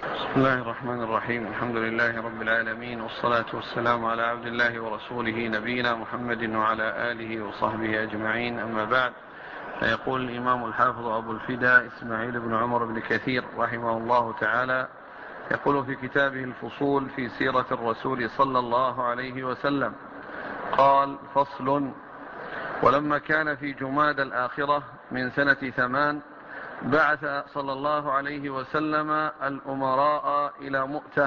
بسم الله الرحمن الرحيم. الحمد لله رب العالمين، والصلاة والسلام على عبد الله ورسوله نبينا محمد وعلى آله وصحبه أجمعين، أما بعد. فيقول الإمام الحافظ أبو الفداء إسماعيل بن عمر بن كثير رحمه الله تعالى، يقول في كتابه الفصول في سيرة الرسول صلى الله عليه وسلم، قال: فصل: ولما كان في جماد الآخرة من سنة 8 بعث صلى الله عليه وسلم الأمراء إلى مؤتة،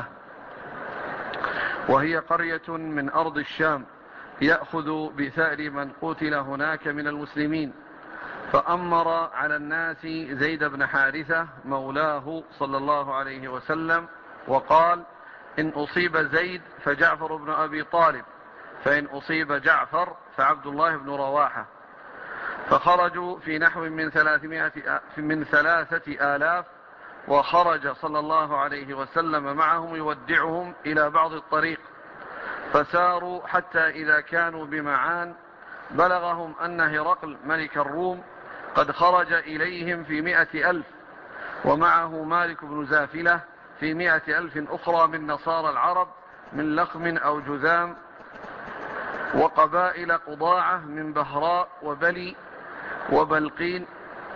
وهي قرية من أرض الشام، يأخذ بثأر من قتل هناك من المسلمين، فأمر على الناس زيد بن حارثة مولاه صلى الله عليه وسلم، وقال: إن أصيب زيد فجعفر بن أبي طالب، فإن أصيب جعفر فعبد الله بن رواحة. فخرجوا في نحو من 3,000، وخرج صلى الله عليه وسلم معهم يودعهم إلى بعض الطريق، فساروا حتى إذا كانوا بمعان بلغهم أن هرقل ملك الروم قد خرج إليهم في 100,000، ومعه مالك بن زافلة في 100,000 أخرى من نصارى العرب من لخم أو جذام، وقبائل قضاعة من بهراء وبلي وبلقين.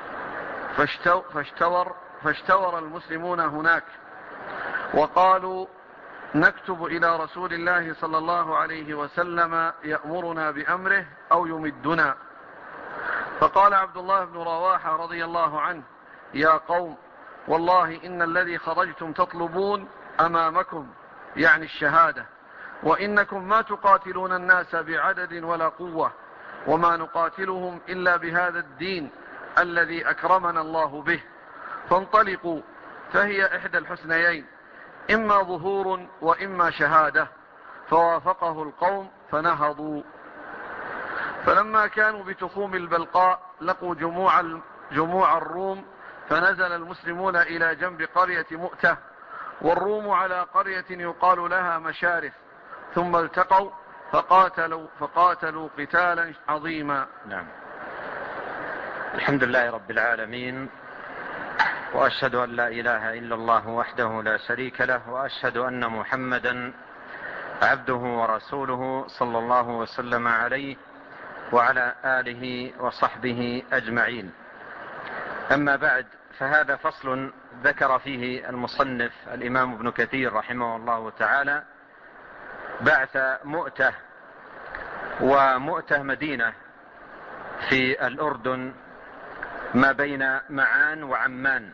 فاشتور المسلمون هناك، وقالوا: نكتب إلى رسول الله صلى الله عليه وسلم يأمرنا بأمره أو يمدنا. فقال عبد الله بن رواحة رضي الله عنه: يا قوم، والله إن الذي خرجتم تطلبون أمامكم، يعني الشهادة، وإنكم ما تقاتلون الناس بعدد ولا قوة، وما نقاتلهم إلا بهذا الدين الذي أكرمنا الله به، فانطلقوا، فهي إحدى الحسنيين، إما ظهور وإما شهادة. فوافقه القوم فنهضوا. فلما كانوا بتخوم البلقاء لقوا جموع الروم، فنزل المسلمون إلى جنب قرية مؤتة، والروم على قرية يقال لها مشارف، ثم التقوا فقاتلوا قتالا عظيما. نعم. الحمد لله رب العالمين، وأشهد أن لا إله إلا الله وحده لا شريك له، وأشهد أن محمدا عبده ورسوله صلى الله وسلم عليه وعلى آله وصحبه أجمعين. أما بعد، فهذا فصل ذكر فيه المصنف الإمام ابن كثير رحمه الله تعالى بعث مؤتة. ومؤتة مدينة في الأردن ما بين معان وعمان،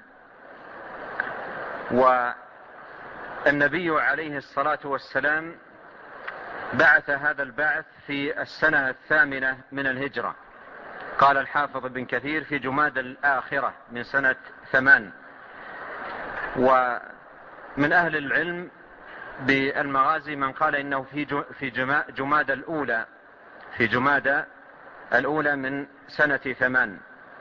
والنبي عليه الصلاة والسلام بعث هذا البعث في السنة 8 من الهجرة. قال الحافظ ابن كثير في جماد الآخرة من سنة 8. ومن أهل العلم بالمغازي من قال إنه في جماد الأولى، في جماد الأولى من سنة 8.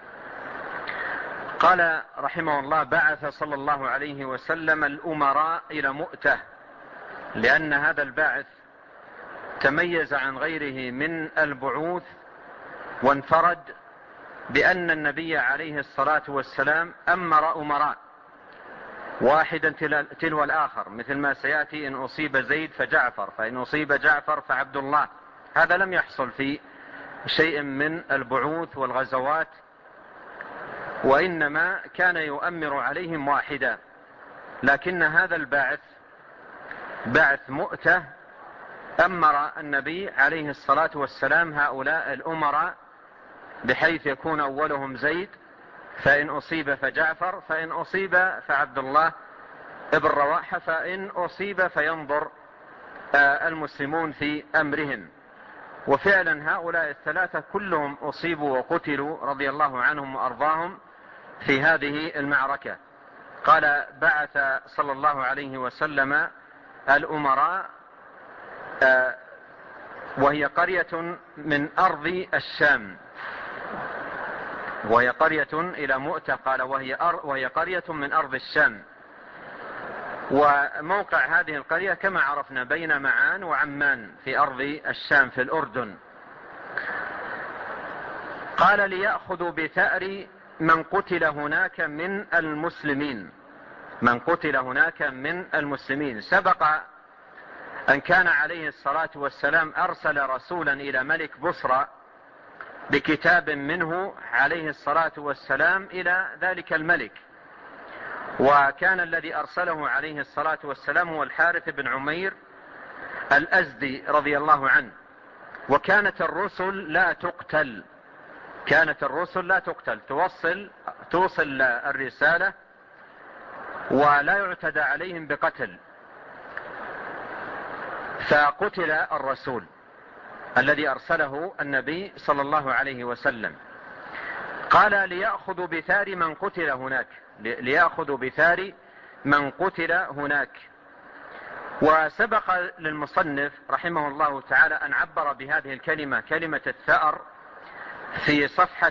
قال رحمه الله: بعث صلى الله عليه وسلم الأمراء إلى مؤتة، لأن هذا البعث تميز عن غيره من البعوث، وانفرد بأن النبي عليه الصلاة والسلام أمر أمراء واحدا تلو الآخر، مثل ما سيأتي: إن أصيب زيد فجعفر، فإن أصيب جعفر فعبد الله. هذا لم يحصل في شيء من البعوث والغزوات، وإنما كان يؤمر عليهم واحدا. لكن هذا البعث، بعث مؤتة، أمر النبي عليه الصلاة والسلام هؤلاء الأمراء، بحيث يكون أولهم زيد، فإن أصيب فجعفر، فإن أصيب فعبد الله ابن رواحة، فإن أصيب فينظر المسلمون في أمرهم. وفعلا هؤلاء الثلاثة كلهم أصيبوا وقتلوا رضي الله عنهم وأرضاهم في هذه المعركة. قال: بعث صلى الله عليه وسلم الأمراء، وهي قرية من أرض الشام، وهي قرية إلى مؤتة. قال: وهي قرية من أرض الشام. وموقع هذه القرية كما عرفنا بين معان وعمان في أرض الشام في الأردن. قال: ليأخذوا بثأر من قتل هناك من المسلمين، من قتل هناك من المسلمين. سبق أن كان عليه الصلاة والسلام أرسل رسولا إلى ملك بصرى بكتاب منه عليه الصلاة والسلام إلى ذلك الملك، وكان الذي أرسله عليه الصلاة والسلام هو الحارث بن عمير الأزدي رضي الله عنه. وكانت الرسل لا تقتل، كانت الرسل لا تقتل، توصل الرسالة ولا يعتدى عليهم بقتل. فقتل الرسول الذي أرسله النبي صلى الله عليه وسلم. قال ليأخذوا بثار من قتل هناك، ليأخذوا بثار من قتل هناك. وسبق للمصنف رحمه الله تعالى أن عبر بهذه الكلمة، كلمة الثأر، في صفحة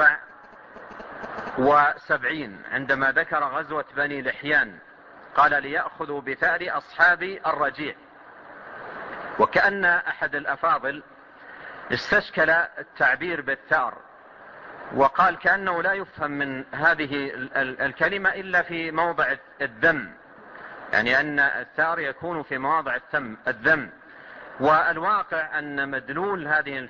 74 عندما ذكر غزوة بني لحيان، قال ليأخذوا بثأر أصحاب الرجيع. وكأن أحد الأفاضل استشكل التعبير بالثأر، وقال كأنه لا يفهم من هذه الكلمة إلا في موضع الذم، يعني أن الثأر يكون في مواضع الذم. والواقع أن مدلول هذه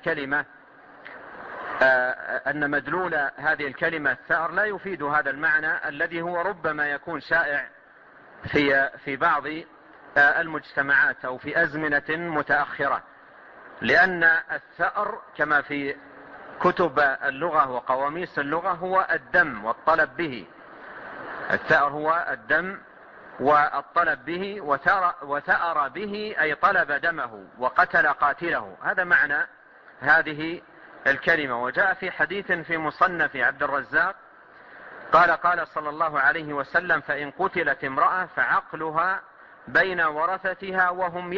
الكلمة الثأر لا يفيد هذا المعنى الذي هو ربما يكون شائع في بعض المجتمعات أو في أزمنة متأخرة. لأن الثأر كما في كتب اللغة وقواميس اللغة هو الدم والطلب به. الثأر هو الدم والطلب به، وثأر به أي طلب دمه وقتل قاتله. هذا معنى هذه الكلمة. وجاء في حديث في مصنف عبد الرزاق قال صلى الله عليه وسلم: فإن قتلت امرأة فعقلها بين ورثتها وهم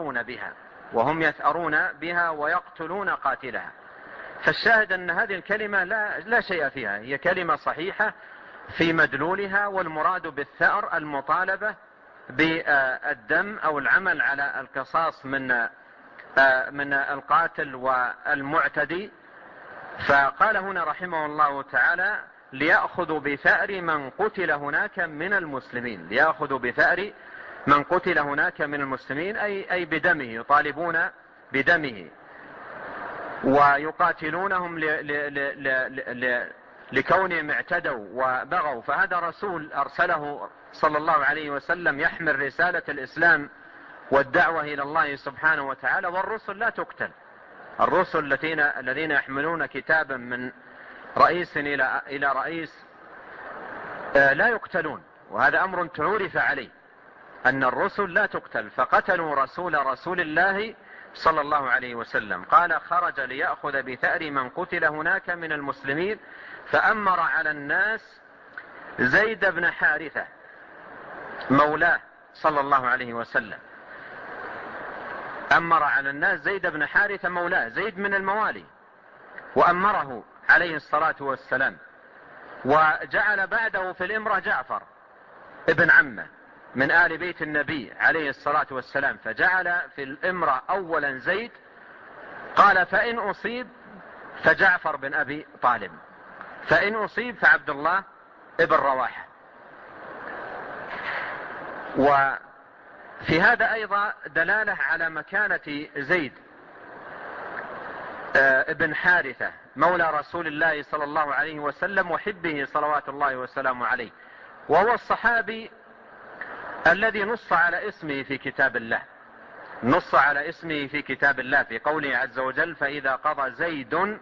يثأرون بها ويقتلون قاتلها. فالشاهد أن هذه الكلمة لا شيء فيها، هي كلمة صحيحة في مدلولها، والمراد بالثأر المطالبة بالدم أو العمل على القصاص من القاتل والمعتدي. فقال هنا رحمه الله تعالى: ليأخذوا بثأر من قتل هناك من المسلمين. ليأخذوا بثأر من قتل هناك من المسلمين أي بدمه، يطالبون بدمه ويقاتلونهم لكونهم اعتدوا وبغوا. فهذا رسول أرسله صلى الله عليه وسلم يحمل رسالة الإسلام والدعوة إلى الله سبحانه وتعالى. والرسل لا تقتل، الرسل الذين يحملون كتابا من رئيس إلى رئيس لا يقتلون، وهذا أمر تعرف عليه أن الرسل لا تقتل. فقتلوا رسول الله صلى الله عليه وسلم. قال: خرج ليأخذ بثأر من قتل هناك من المسلمين، فأمر على الناس زيد بن حارثة مولاه صلى الله عليه وسلم. أمر على الناس زيد بن حارثة مولاه، زيد من الموالي، وأمره عليه الصلاة والسلام. وجعل بعده في الإمرة جعفر ابن عمه من آل بيت النبي عليه الصلاة والسلام، فجعل في الإمرة أولا زيد. قال: فإن أصيب فجعفر بن أبي طالب، فإن أصيب فعبد الله ابن رواحة. وفي هذا أيضا دلالة على مكانة زيد ابن حارثة مولى رسول الله صلى الله عليه وسلم وحبه صلوات الله وسلامه عليه. وهو الصحابي الذي نص على اسمه في كتاب الله، نص على اسمه في كتاب الله في قوله عز وجل: فإذا قضى زيد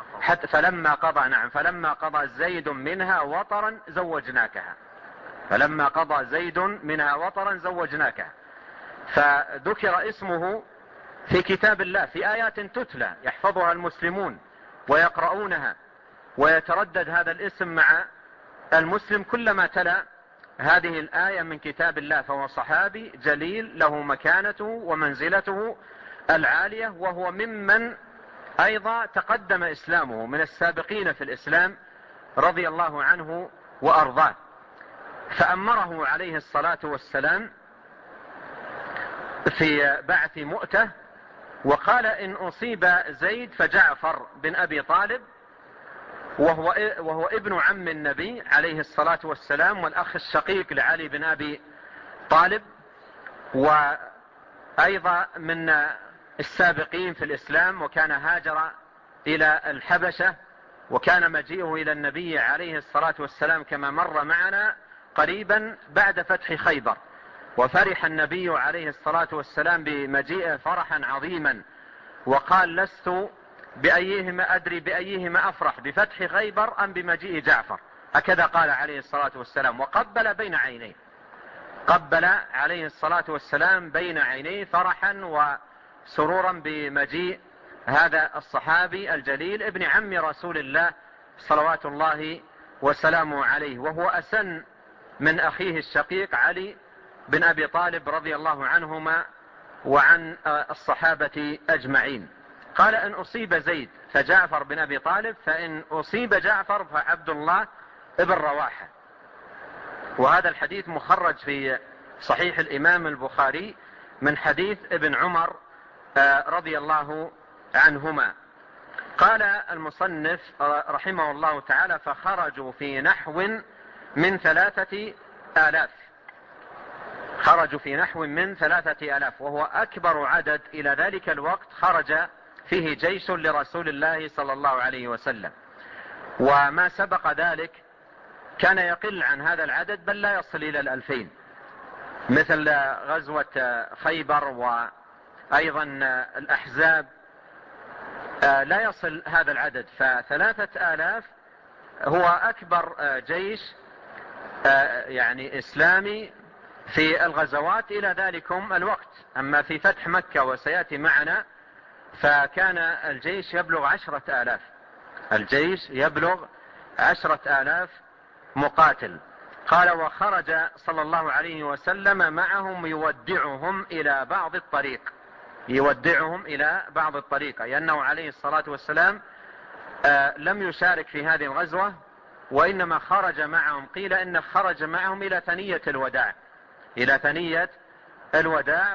فلما قضى زيد منها وطرا زوجناكها. فلما قضى زيد منها وطرا زوجناكها. فذكر اسمه في كتاب الله في آيات تتلى يحفظها المسلمون ويقرؤونها، ويتردد هذا الاسم مع المسلم كلما تلا هذه الآية من كتاب الله. فهو صحابي جليل له مكانته ومنزلته العالية، وهو ممن أيضا تقدم إسلامه من السابقين في الإسلام رضي الله عنه وأرضاه. فأمره عليه الصلاة والسلام في بعث مؤتة، وقال: إن أصيب زيد فجعفر بن أبي طالب وهو ابن عم النبي عليه الصلاة والسلام، والأخ الشقيق لعلي بن أبي طالب، وأيضا من السابقين في الإسلام، وكان هاجر إلى الحبشة، وكان مجيئه إلى النبي عليه الصلاة والسلام كما مر معنا قريبا بعد فتح خيبر، وفرح النبي عليه الصلاة والسلام بمجيئه فرحا عظيما، وقال: لست بأيهما أدري بأيهما أفرح، بفتح خيبر أم بمجيء جعفر، هكذا قال عليه الصلاة والسلام، وقبل بين عينيه، قبل عليه الصلاة والسلام بين عينيه فرحا وسرورا بمجيء هذا الصحابي الجليل ابن عم رسول الله صلوات الله وسلامه عليه، وهو أسن من أخيه الشقيق علي بن أبي طالب رضي الله عنهما وعن الصحابة أجمعين. قال: إن أصيب زيد فجعفر بن أبي طالب، فإن أصيب جعفر فعبد الله ابن رواحة. وهذا الحديث مخرج في صحيح الإمام البخاري من حديث ابن عمر رضي الله عنهما. قال المصنف رحمه الله تعالى: فخرجوا في نحو من 3000، خرجوا في نحو من 3000، وهو أكبر عدد إلى ذلك الوقت خرج فيه جيش لرسول الله صلى الله عليه وسلم، وما سبق ذلك كان يقل عن هذا العدد، بل لا يصل إلى 2000، مثل غزوة خيبر وأيضا الأحزاب لا يصل هذا العدد. ف3000 هو أكبر جيش يعني إسلامي في الغزوات إلى ذلكم الوقت. أما في فتح مكة وسيأتي معنا فكان الجيش يبلغ 10,000، الجيش يبلغ 10,000 مقاتل. قال: وخرج صلى الله عليه وسلم معهم يودعهم إلى بعض الطريق، يودعهم إلى بعض الطريق، لأنه عليه الصلاة والسلام لم يشارك في هذه الغزوة، وإنما خرج معهم، قيل إنه خرج معهم إلى ثنية الوداع، إلى ثنية الوداع،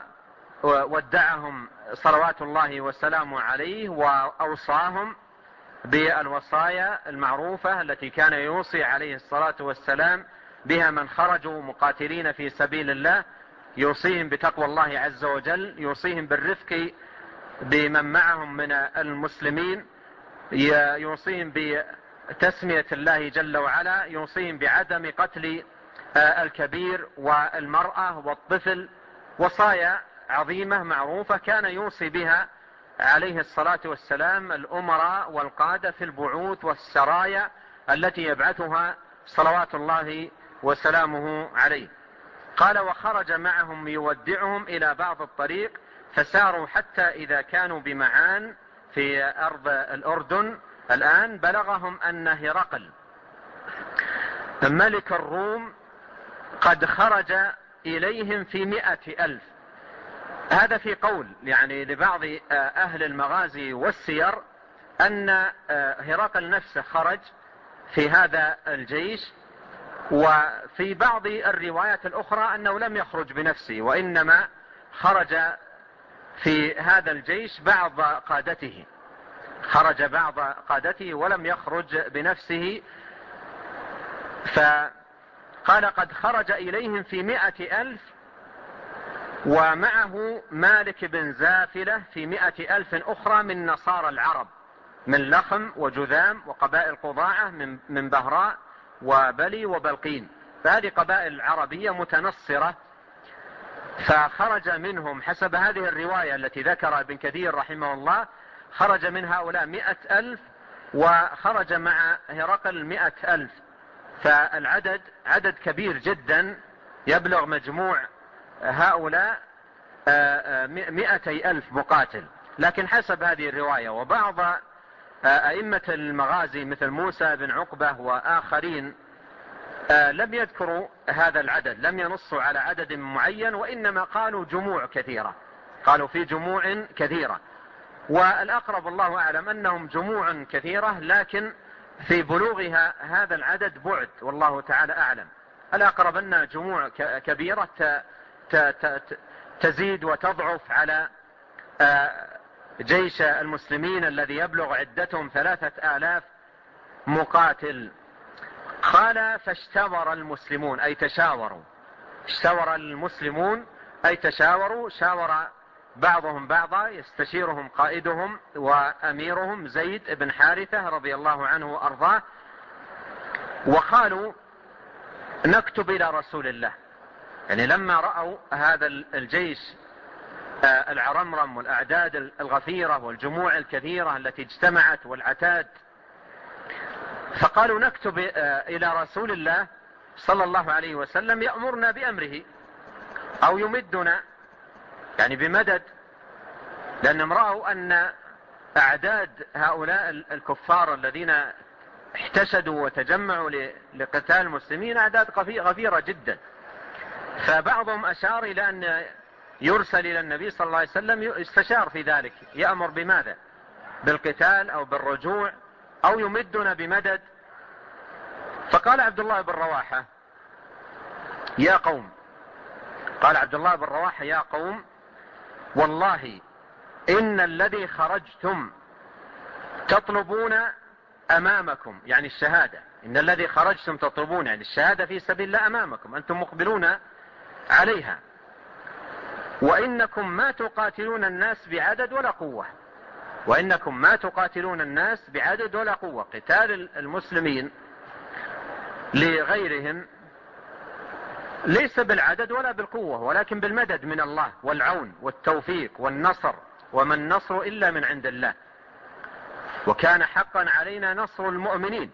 وودعهم صلوات الله وسلامه عليه، وأوصاهم بالوصايا المعروفة التي كان يوصي عليه الصلاة والسلام بها من خرجوا مقاتلين في سبيل الله، يوصيهم بتقوى الله عز وجل، يوصيهم بالرفق بمن معهم من المسلمين، يوصيهم بتسمية الله جل وعلا، يوصيهم بعدم قتل الكبير والمرأة والطفل، وصايا عظيمة معروفة كان يوصي بها عليه الصلاة والسلام الأمراء والقادة في البعوث والسرايا التي يبعثها صلوات الله وسلامه عليه. قال: وخرج معهم يودعهم إلى بعض الطريق، فساروا حتى إذا كانوا بمعان في أرض الأردن الآن، بلغهم أن هرقل ملك الروم قد خرج إليهم في 100,000. هذا في قول يعني لبعض أهل المغازي والسير أن هرقل نفسه خرج في هذا الجيش، وفي بعض الروايات الأخرى أنه لم يخرج بنفسه، وإنما خرج في هذا الجيش بعض قادته، خرج بعض قادته ولم يخرج بنفسه. فقال: قد خرج إليهم في 100,000، ومعه مالك بن زافلة في 100,000 أخرى من نصارى العرب، من لخم وجذام وقبائل قضاعة من بهراء وبلي وبلقين، فهذه قبائل عربية متنصرة. فخرج منهم حسب هذه الرواية التي ذكر ابن كثير رحمه الله، خرج من هؤلاء 100,000، وخرج مع هرقل 100,000، فالعدد عدد كبير جدا، يبلغ مجموع هؤلاء 200,000 مقاتل. لكن حسب هذه الرواية، وبعض أئمة المغازي مثل موسى بن عقبة وآخرين لم يذكروا هذا العدد، لم ينصوا على عدد معين، وإنما قالوا جموع كثيرة، قالوا في جموع كثيرة، والأقرب الله أعلم أنهم جموع كثيرة، لكن في بلوغها هذا العدد بعد، والله تعالى أعلم. الأقرب أنها جموع كبيرة تزيد وتضعف على جيش المسلمين الذي يبلغ عدتهم 3,000 مقاتل. قال فاشتور المسلمون أي تشاوروا. اشتور المسلمون أي تشاوروا، شاور بعضهم بعضا، يستشيرهم قائدهم وأميرهم زيد بن حارثة رضي الله عنه وأرضاه، وقالوا نكتب إلى رسول الله. يعني لما رأوا هذا الجيش العرمرم والأعداد الغفيرة والجموع الكثيرة التي اجتمعت والعتاد، فقالوا نكتب إلى رسول الله صلى الله عليه وسلم يأمرنا بأمره أو يمدنا، يعني بمدد، لأنهم رأوا أن أعداد هؤلاء الكفار الذين احتشدوا وتجمعوا لقتال المسلمين أعداد غفيرة جدا. فبعضهم أشار إلى أن يرسل إلى النبي صلى الله عليه وسلم يستشار في ذلك، يأمر بماذا؟ بالقتال أو بالرجوع أو يمدنا بمدد. فقال عبد الله بن رواحة يا قوم، قال عبد الله بن رواحة يا قوم والله إن الذي خرجتم تطلبون أمامكم، يعني الشهادة، إن الذي خرجتم تطلبون يعني الشهادة في سبيل الله أمامكم، أنتم مقبلون عليها، وإنكم ما تقاتلون الناس بعدد ولا قوة، وإنكم ما تقاتلون الناس بعدد ولا قوة. قتال المسلمين لغيرهم ليس بالعدد ولا بالقوة، ولكن بالمدد من الله والعون والتوفيق والنصر، وما النصر إلا من عند الله، وكان حقا علينا نصر المؤمنين.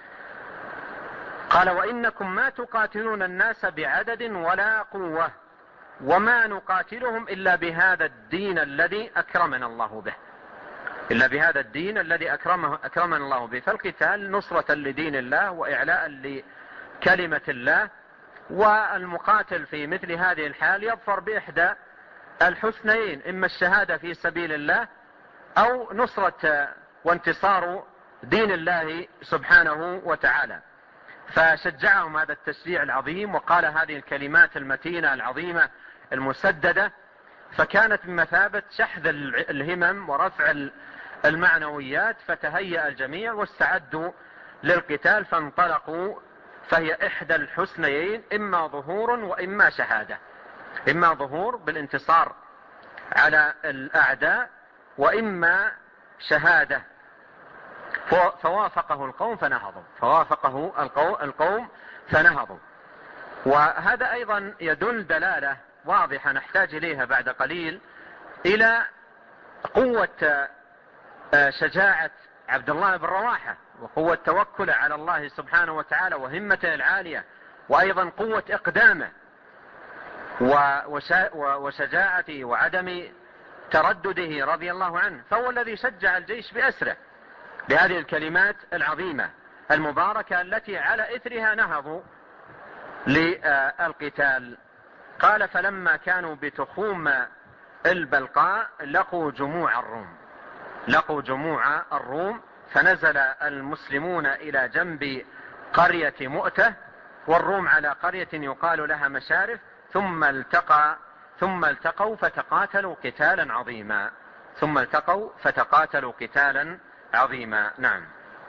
قال وإنكم ما تقاتلون الناس بعدد ولا قوة، وما نقاتلهم إلا بهذا الدين الذي أكرمنا الله به، إلا بهذا الدين الذي أكرمنا الله به. فالقتال نصرة لدين الله وإعلاء لكلمة الله، والمقاتل في مثل هذه الحال يظفر بإحدى الحسنيين، إما الشهادة في سبيل الله أو نصرة وانتصار دين الله سبحانه وتعالى. فشجعهم هذا التشجيع العظيم، وقال هذه الكلمات المتينة العظيمة المسددة، فكانت بمثابة شحذ الهمم ورفع المعنويات، فتهيأ الجميع واستعدوا للقتال فانطلقوا. فهي إحدى الحسنيين، إما ظهور وإما شهادة، إما ظهور بالانتصار على الأعداء وإما شهادة. فوافقه القوم فنهضوا، فوافقه القوم فنهضوا. وهذا أيضا يدل دلالة واضحة نحتاج إليها بعد قليل إلى قوة شجاعة عبد الله بن رواحة، وقوة توكله على الله سبحانه وتعالى، وهمته العالية، وأيضا قوة إقدامه وشجاعته وعدم تردده رضي الله عنه. فهو الذي شجع الجيش بأسره بهذه الكلمات العظيمة المباركة التي على إثرها نهضوا للقتال. قال فلما كانوا بتخوم البلقاء لقوا جموع الروم، فنزل المسلمون إلى جنب قرية مؤتة، والروم على قرية يقال لها مشارف، ثم التقوا فتقاتلوا قتالا عظيما. نعم.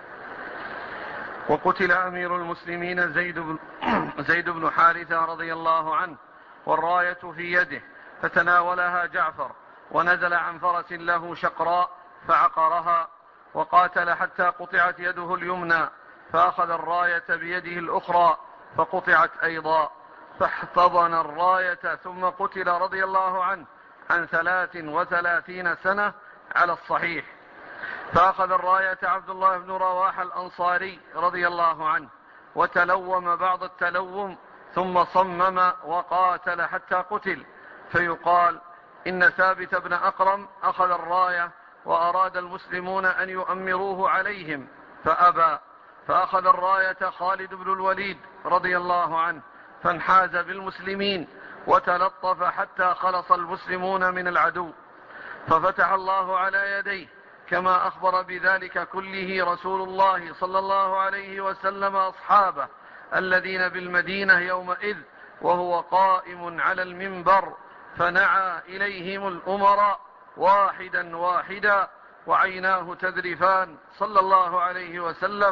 وقتل أمير المسلمين زيد بن حارثة رضي الله عنه، والراية في يده، فتناولها جعفر، ونزل عن فرس له شقراء فعقرها، وقاتل حتى قطعت يده اليمنى، فأخذ الراية بيده الأخرى فقطعت أيضا، فاحتضن الراية ثم قتل رضي الله عنه عن 33 سنة على الصحيح. فأخذ الراية عبد الله بن رواحة الأنصاري رضي الله عنه، وتلوم بعض التلوم، ثم صمم وقاتل حتى قتل. فيقال إن ثابت بن أقرم أخذ الراية وأراد المسلمون أن يؤمروه عليهم فأبى، فأخذ الراية خالد بن الوليد رضي الله عنه، فانحاز بالمسلمين وتلطف حتى خلص المسلمون من العدو، ففتح الله على يديه كما أخبر بذلك كله رسول الله صلى الله عليه وسلم أصحابه الذين بالمدينة يومئذ وهو قائم على المنبر، فنعى إليهم الأمراء واحدا واحدا وعيناه تذرفان صلى الله عليه وسلم،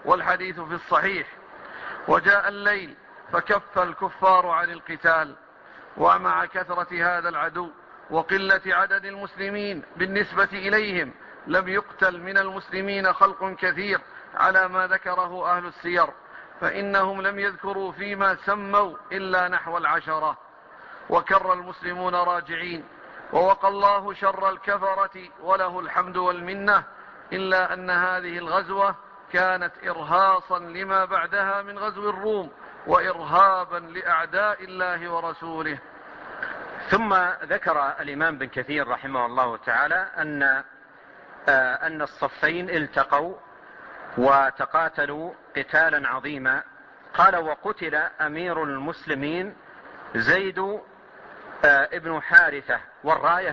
والحديث في الصحيح. وجاء الليل فكف الكفار عن القتال، ومع كثرة هذا العدو وقلة عدد المسلمين بالنسبة إليهم لم يقتل من المسلمين خلق كثير على ما ذكره أهل السير، فإنهم لم يذكروا فيما سموا إلا نحو 10، وكر المسلمون راجعين، ووقى الله شر الكفرة وله الحمد والمنة، إلا أن هذه الغزوة كانت إرهاصا لما بعدها من غزو الروم وإرهابا لأعداء الله ورسوله. ثم ذكر الإمام بن كثير رحمه الله تعالى أن الصفين التقوا وتقاتلوا قتالا عظيما. قال: وقتل أمير المسلمين زيد ابن حارثة والراية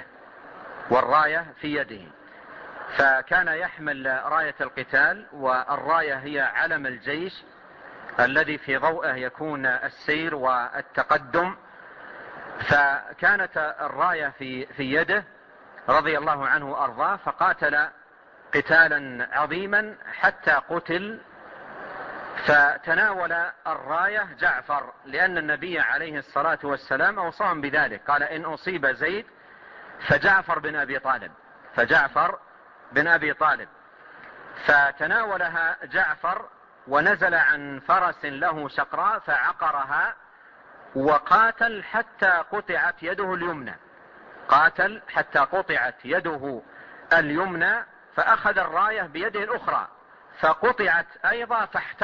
في يده، فكان يحمل راية القتال، والراية هي علم الجيش الذي في ضوءه يكون السير والتقدم، فكانت الراية في يده رضي الله عنه وأرضاه، فقاتل قتالا عظيما حتى قتل. فتناول الراية جعفر، لأن النبي عليه الصلاة والسلام أوصاهم بذلك، قال: إن أصيب زيد فجعفر بن أبي طالب. فتناولها جعفر ونزل عن فرس له شقراء فعقرها، وقاتل حتى قطعت يده اليمنى، فأخذ الراية بيده الأخرى فقطعت أيضا،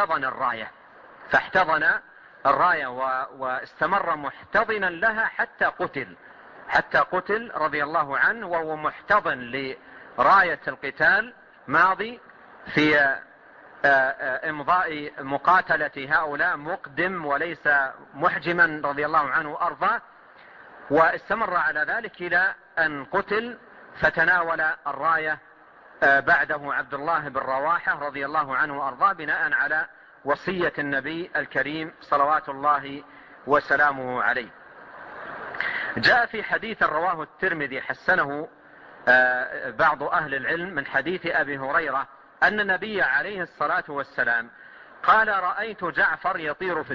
فاحتضن الراية واستمر محتضنا لها حتى قتل رضي الله عنه، وهو محتضن لراية القتال ماضي في امضاء مقاتلة هؤلاء، مقدم وليس محجما رضي الله عنه وأرضاه، واستمر على ذلك إلى أن قتل. فتناول الراية بعده عبد الله بن رواحة رضي الله عنه وأرضاه، بناء على وصية النبي الكريم صلوات الله وسلامه عليه. جاء في حديث رواه الترمذي حسنه بعض أهل العلم من حديث أبي هريرة أن النبي عليه الصلاة والسلام قال: رأيت جعفر يطير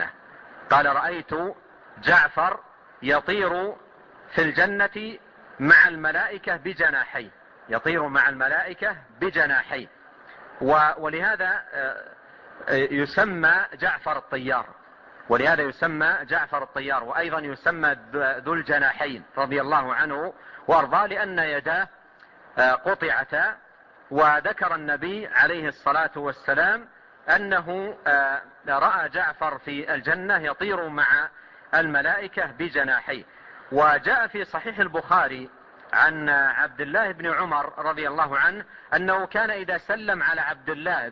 في الجنة مع الملائكة بجناحيه، ولهذا يسمى جعفر الطيار، وأيضا يسمى ذو الجناحين رضي الله عنه وارضاه، لأن يداه قطعتا. وذكر النبي عليه الصلاة والسلام أنه رأى جعفر في الجنة يطير مع الملائكة بجناحيه. وجاء في صحيح البخاري عن عبد الله بن عمر رضي الله عنه أنه كان إذا سلم على عبد الله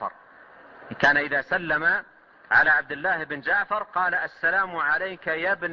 بن جعفر قال: السلام عليك يا ابن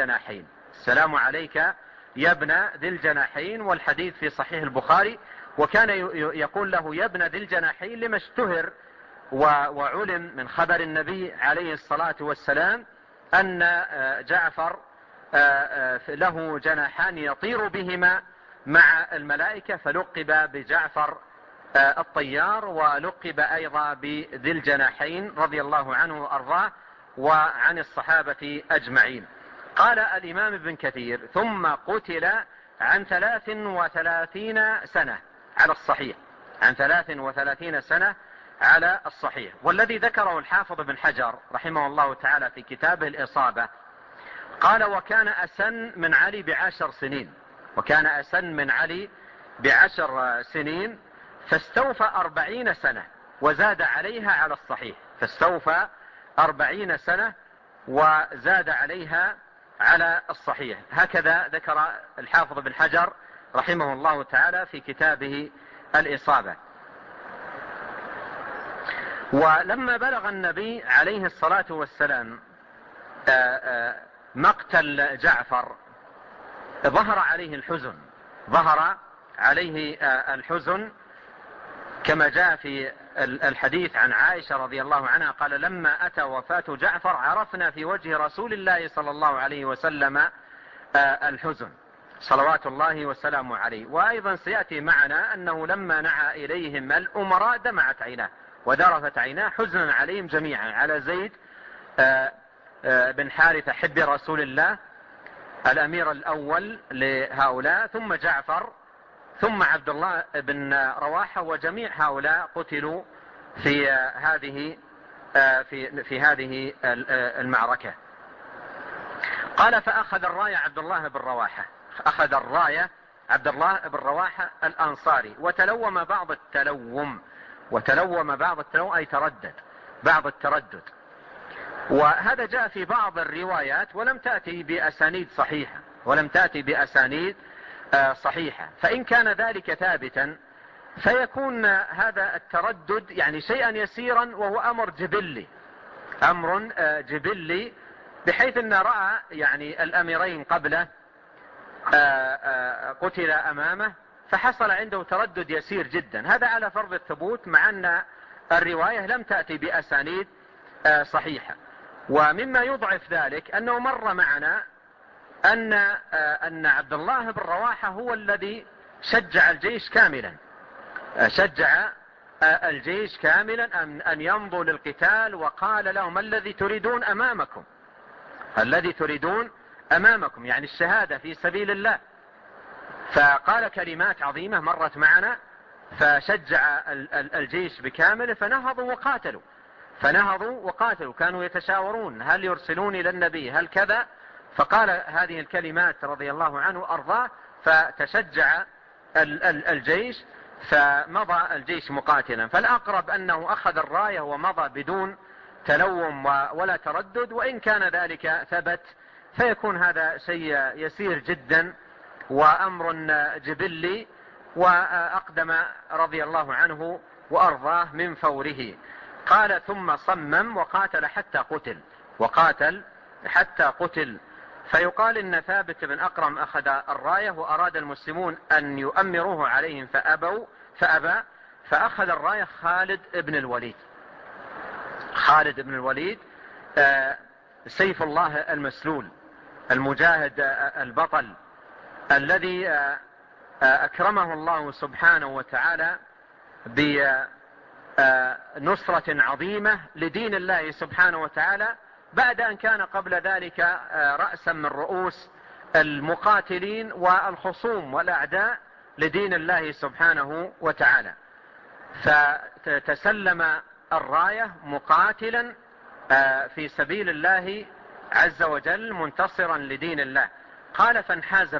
ذي الجناحين، والحديث في صحيح البخاري. وكان يقول له يا ابن ذي الجناحين لما اشتهر وعلم من خبر النبي عليه الصلاة والسلام أن جعفر له جناحان يطير بهما مع الملائكة، فلقب بجعفر الطيار، ولقب أيضا بذي الجناحين رضي الله عنه وأرضاه وعن الصحابة أجمعين. قال الإمام ابن كثير: ثم قتل عن 33 سنة على الصحيح. والذي ذكره الحافظ بن حجر رحمه الله تعالى في كتابه الإصابة قال: وكان أسن من علي ب10 سنين، فاستوفى 40 سنة وزاد عليها على الصحيح، 40 سنة وزاد عليها على الصحيح. هكذا ذكر الحافظ بن حجر رحمه الله تعالى في كتابه الإصابة. ولما بلغ النبي عليه الصلاة والسلام مقتل جعفر ظهر عليه الحزن كما جاء في الحديث عن عائشة رضي الله عنها قال: لما أتى وفاة جعفر عرفنا في وجه رسول الله صلى الله عليه وسلم الحزن صلوات الله وسلامه عليه. وأيضا سيأتي معنا أنه لما نعى إليهم الأمراء دمعت عيناه، وذرفت عيناه حزنا عليهم جميعا، على زيد بن حارثة حب رسول الله الأمير الأول لهؤلاء، ثم جعفر، ثم عبد الله بن رواحة، وجميع هؤلاء قتلوا في هذه المعركة. قال فأخذ الراية عبد الله بن رواحة، أخذ الراية عبد الله بن رواحة الأنصاري، وتلوم بعض التلوم، أي تردد بعض التردد، وهذا جاء في بعض الروايات ولم تأتي بأسانيد صحيحة. فإن كان ذلك ثابتا فيكون هذا التردد يعني شيئا يسيرا، وهو أمر جبلي، بحيث أن رأى يعني الأميرين قبله قتل أمامه، فحصل عنده تردد يسير جدا. هذا على فرض الثبوت، مع أن الرواية لم تأتي بأسانيد صحيحة. ومما يضعف ذلك أنه مر معنا أن عبد الله بن رواحة هو الذي شجع الجيش كاملا أن يمضوا للقتال، وقال لهم الذي تريدون أمامكم، يعني الشهادة في سبيل الله. فقال كلمات عظيمة مرت معنا، فشجع الجيش بكامله، فنهضوا وقاتلوا. كانوا يتشاورون هل يرسلون إلى النبي هل كذا، فقال هذه الكلمات رضي الله عنه أرضاه، فتشجع الجيش، فمضى الجيش مقاتلا. فالأقرب أنه أخذ الراية ومضى بدون تلوم ولا تردد، وإن كان ذلك ثبت فيكون هذا شيء يسير جدا وأمر جبلي، وأقدم رضي الله عنه وأرضاه من فوره. قال ثم صمم وقاتل حتى قتل. فيقال إن ثابت بن أقرم أخذ الراية، وأراد المسلمون أن يؤمروه عليهم فأبى، فأخذ الراية خالد بن الوليد سيف الله المسلول، المجاهد البطل، الذي أكرمه الله سبحانه وتعالى بنصرة عظيمة لدين الله سبحانه وتعالى، بعد أن كان قبل ذلك رأسا من رؤوس المقاتلين والخصوم والأعداء لدين الله سبحانه وتعالى. فتسلم الراية مقاتلا في سبيل الله عز وجل منتصرا لدين الله. قال فانحاز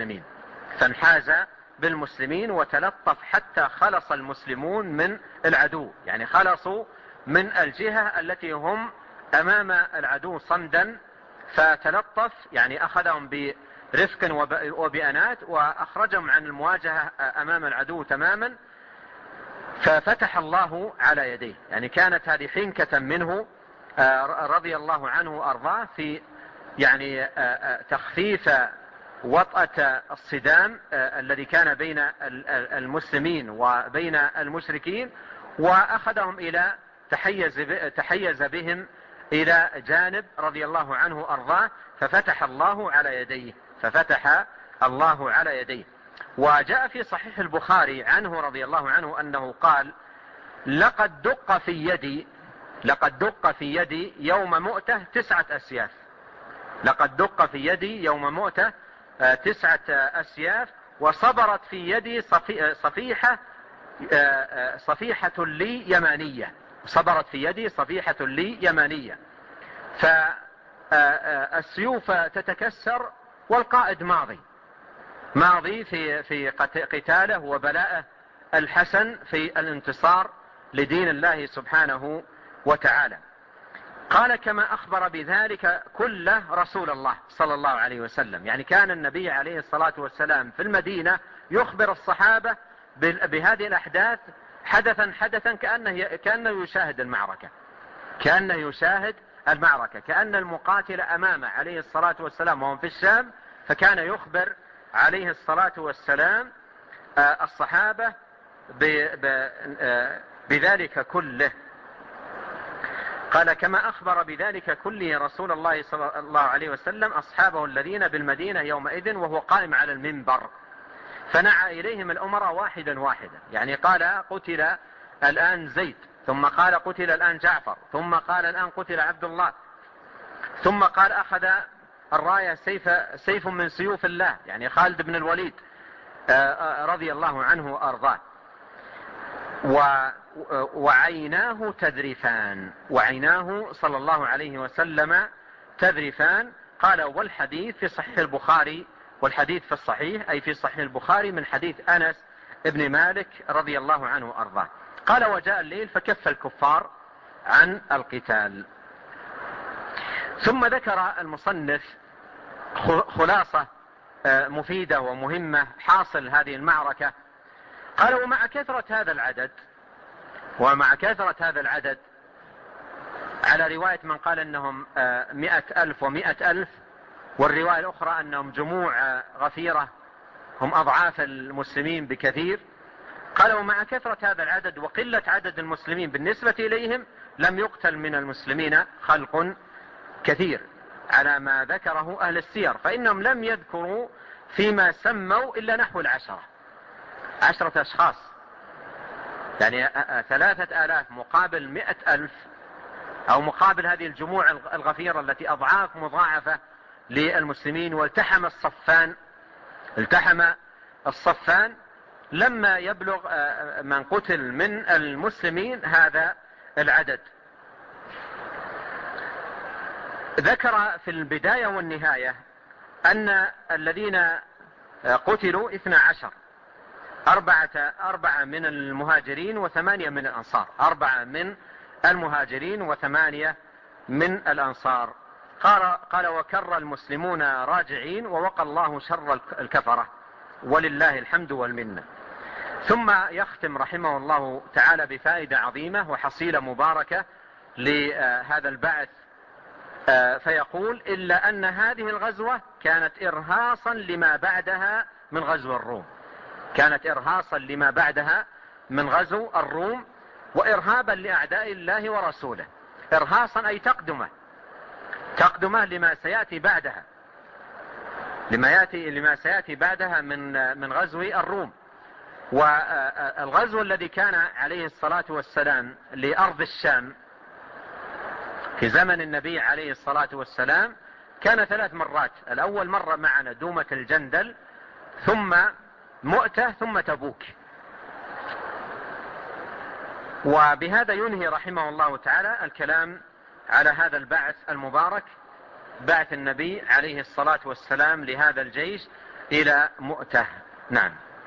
بالمسلمين وتلطف حتى خلص المسلمون من العدو، يعني خلصوا من الجهة التي هم أمام العدو صمدا، فتلطف يعني أخذهم برفق وبأنات وأخرجهم عن المواجهة أمام العدو تماما، ففتح الله على يديه. يعني كانت هذه حنكة منه رضي الله عنه وأرضاه في يعني تخفيف وطأة الصدام الذي كان بين المسلمين وبين المشركين، وأخذهم إلى تحيز بهم إلى جانب رضي الله عنه وأرضاه، ففتح الله على يديه. وجاء في صحيح البخاري عنه رضي الله عنه أنه قال لقد دق في يدي يوم مؤتة 9 أسياف. لقد دق في يدي يوم مؤتة 9 أسياف، وصبرت في يدي صفيحة لي يمانية. فالسيوف تتكسر والقائد ماضي في قتاله وبلاءه الحسن في الانتصار لدين الله سبحانه وتعالى. قال كما أخبر بذلك كله رسول الله صلى الله عليه وسلم، يعني كان النبي عليه الصلاة والسلام في المدينة يخبر الصحابة بهذه الأحداث حدثا كأنه يشاهد المعركة، كأن المقاتل أمامه عليه الصلاة والسلام وهم في الشام، فكان يخبر عليه الصلاة والسلام الصحابة بذلك كله. قال كما أخبر بذلك كله رسول الله صلى الله عليه وسلم أصحابه الذين بالمدينة يومئذ وهو قائم على المنبر، فنعى إليهم الأمراء واحدا، يعني قال قتل الآن زيد ثم قال قتل الآن جعفر، ثم قال الآن قتل عبد الله، ثم قال أخذ الراية سيف من سيوف الله، يعني خالد بن الوليد رضي الله عنه وأرضاه. وعيناه تذرفان، وعيناه صلى الله عليه وسلم تذرفان. قال والحديث في صحيح البخاري، والحديث في الصحيح أي في صحيح البخاري من حديث أنس ابن مالك رضي الله عنه وأرضاه. قال وجاء الليل فكف الكفار عن القتال. ثم ذكر المصنف خلاصة مفيدة ومهمة حاصل هذه المعركة. قال ومع كثرة هذا العدد على رواية من قال أنهم 100,000 و100,000، والرواية الأخرى أنهم جموع غفيرة هم أضعاف المسلمين بكثير. قال ومع كثرة هذا العدد وقلة عدد المسلمين بالنسبة إليهم لم يقتل من المسلمين خلق كثير على ما ذكره أهل السير، فإنهم لم يذكروا فيما سموا إلا نحو 10 أشخاص، يعني 3,000 مقابل 100,000، أو مقابل هذه الجموع الغفيرة التي أضعاف مضاعفة للمسلمين. والتحم الصفان لما يبلغ من قتل من المسلمين هذا العدد. ذكر في البداية والنهاية أن الذين قتلوا 12، 4 من المهاجرين و8 من الأنصار، 4 من المهاجرين و8 من الأنصار. قال وكر المسلمون راجعين ووقى الله شر الكفرة ولله الحمد والمنة. ثم يختم رحمه الله تعالى بفائدة عظيمة وحصيلة مباركة لهذا البعث، فيقول إلا أن هذه الغزوة كانت إرهاصا لما بعدها من غزو الروم، كانت إرهاصا لما بعدها من غزو الروم وإرهابا لأعداء الله ورسوله. إرهاصا أي تقدمة لما سيأتي بعدها، لما سيأتي بعدها من غزو الروم. والغزو الذي كان عليه الصلاة والسلام لأرض الشام في زمن النبي عليه الصلاة والسلام كان 3 مرات. الأول مرة معنا دومة الجندل، ثم مؤتة، ثم تبوك. وبهذا ينهي رحمه الله تعالى الكلام على هذا البعث المبارك، بعث النبي عليه الصلاة والسلام لهذا الجيش إلى مؤتة. نعم.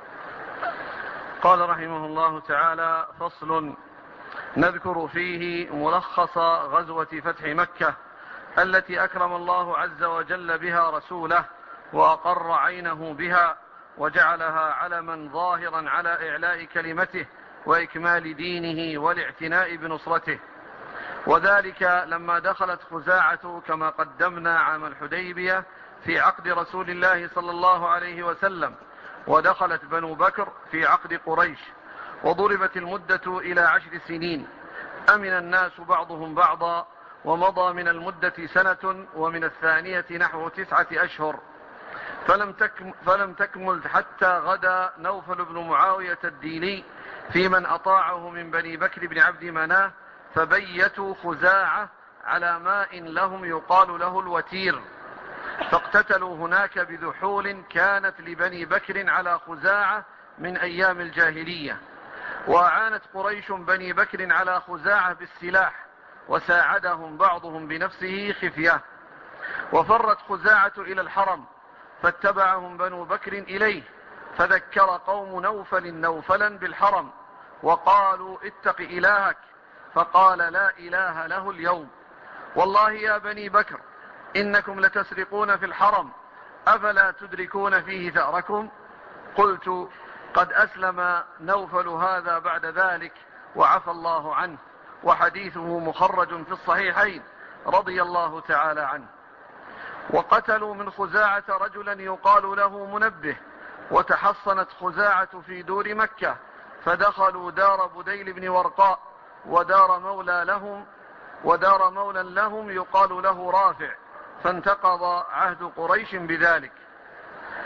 قال رحمه الله تعالى: فصل، نذكر فيه ملخص غزوة فتح مكة التي أكرم الله عز وجل بها رسوله وأقر عينه بها وجعلها علما ظاهرا على إعلاء كلمته وإكمال دينه والاعتناء بنصرته. وذلك لما دخلت خزاعة كما قدمنا عام الحديبية في عقد رسول الله صلى الله عليه وسلم، ودخلت بنو بكر في عقد قريش، وضربت المدة إلى 10 سنين، أمن الناس بعضهم بعضا، ومضى من المدة 1 سنة، ومن الثانية نحو 9 أشهر، فلم تكمل حتى غدا نوفل بن معاوية الديلي في من أطاعه من بني بكر بن عبد مناه، فبيتوا خزاعة على ماء لهم يقال له الوتير، فاقتتلوا هناك بذحول كانت لبني بكر على خزاعة من أيام الجاهلية. وأعانت قريش بني بكر على خزاعة بالسلاح، وساعدهم بعضهم بنفسه خفية. وفرت خزاعة إلى الحرم، فاتبعهم بنو بكر إليه، فذكر قوم نوفل نوفلا بالحرم وقالوا: اتق إلهك، فقال: لا إله له اليوم. والله يا بني بكر إنكم لتسرقون في الحرم، أفلا تدركون فيه ثأركم؟ قلت: قد أسلم نوفل هذا بعد ذلك وعفى الله عنه، وحديثه مخرج في الصحيحين رضي الله تعالى عنه. وقتلوا من خزاعة رجلا يقال له منبه، وتحصنت خزاعة في دور مكة، فدخلوا دار بديل بن ورقاء ودار مولى لهم يقال له رافع، فانتقض عهد قريش بذلك.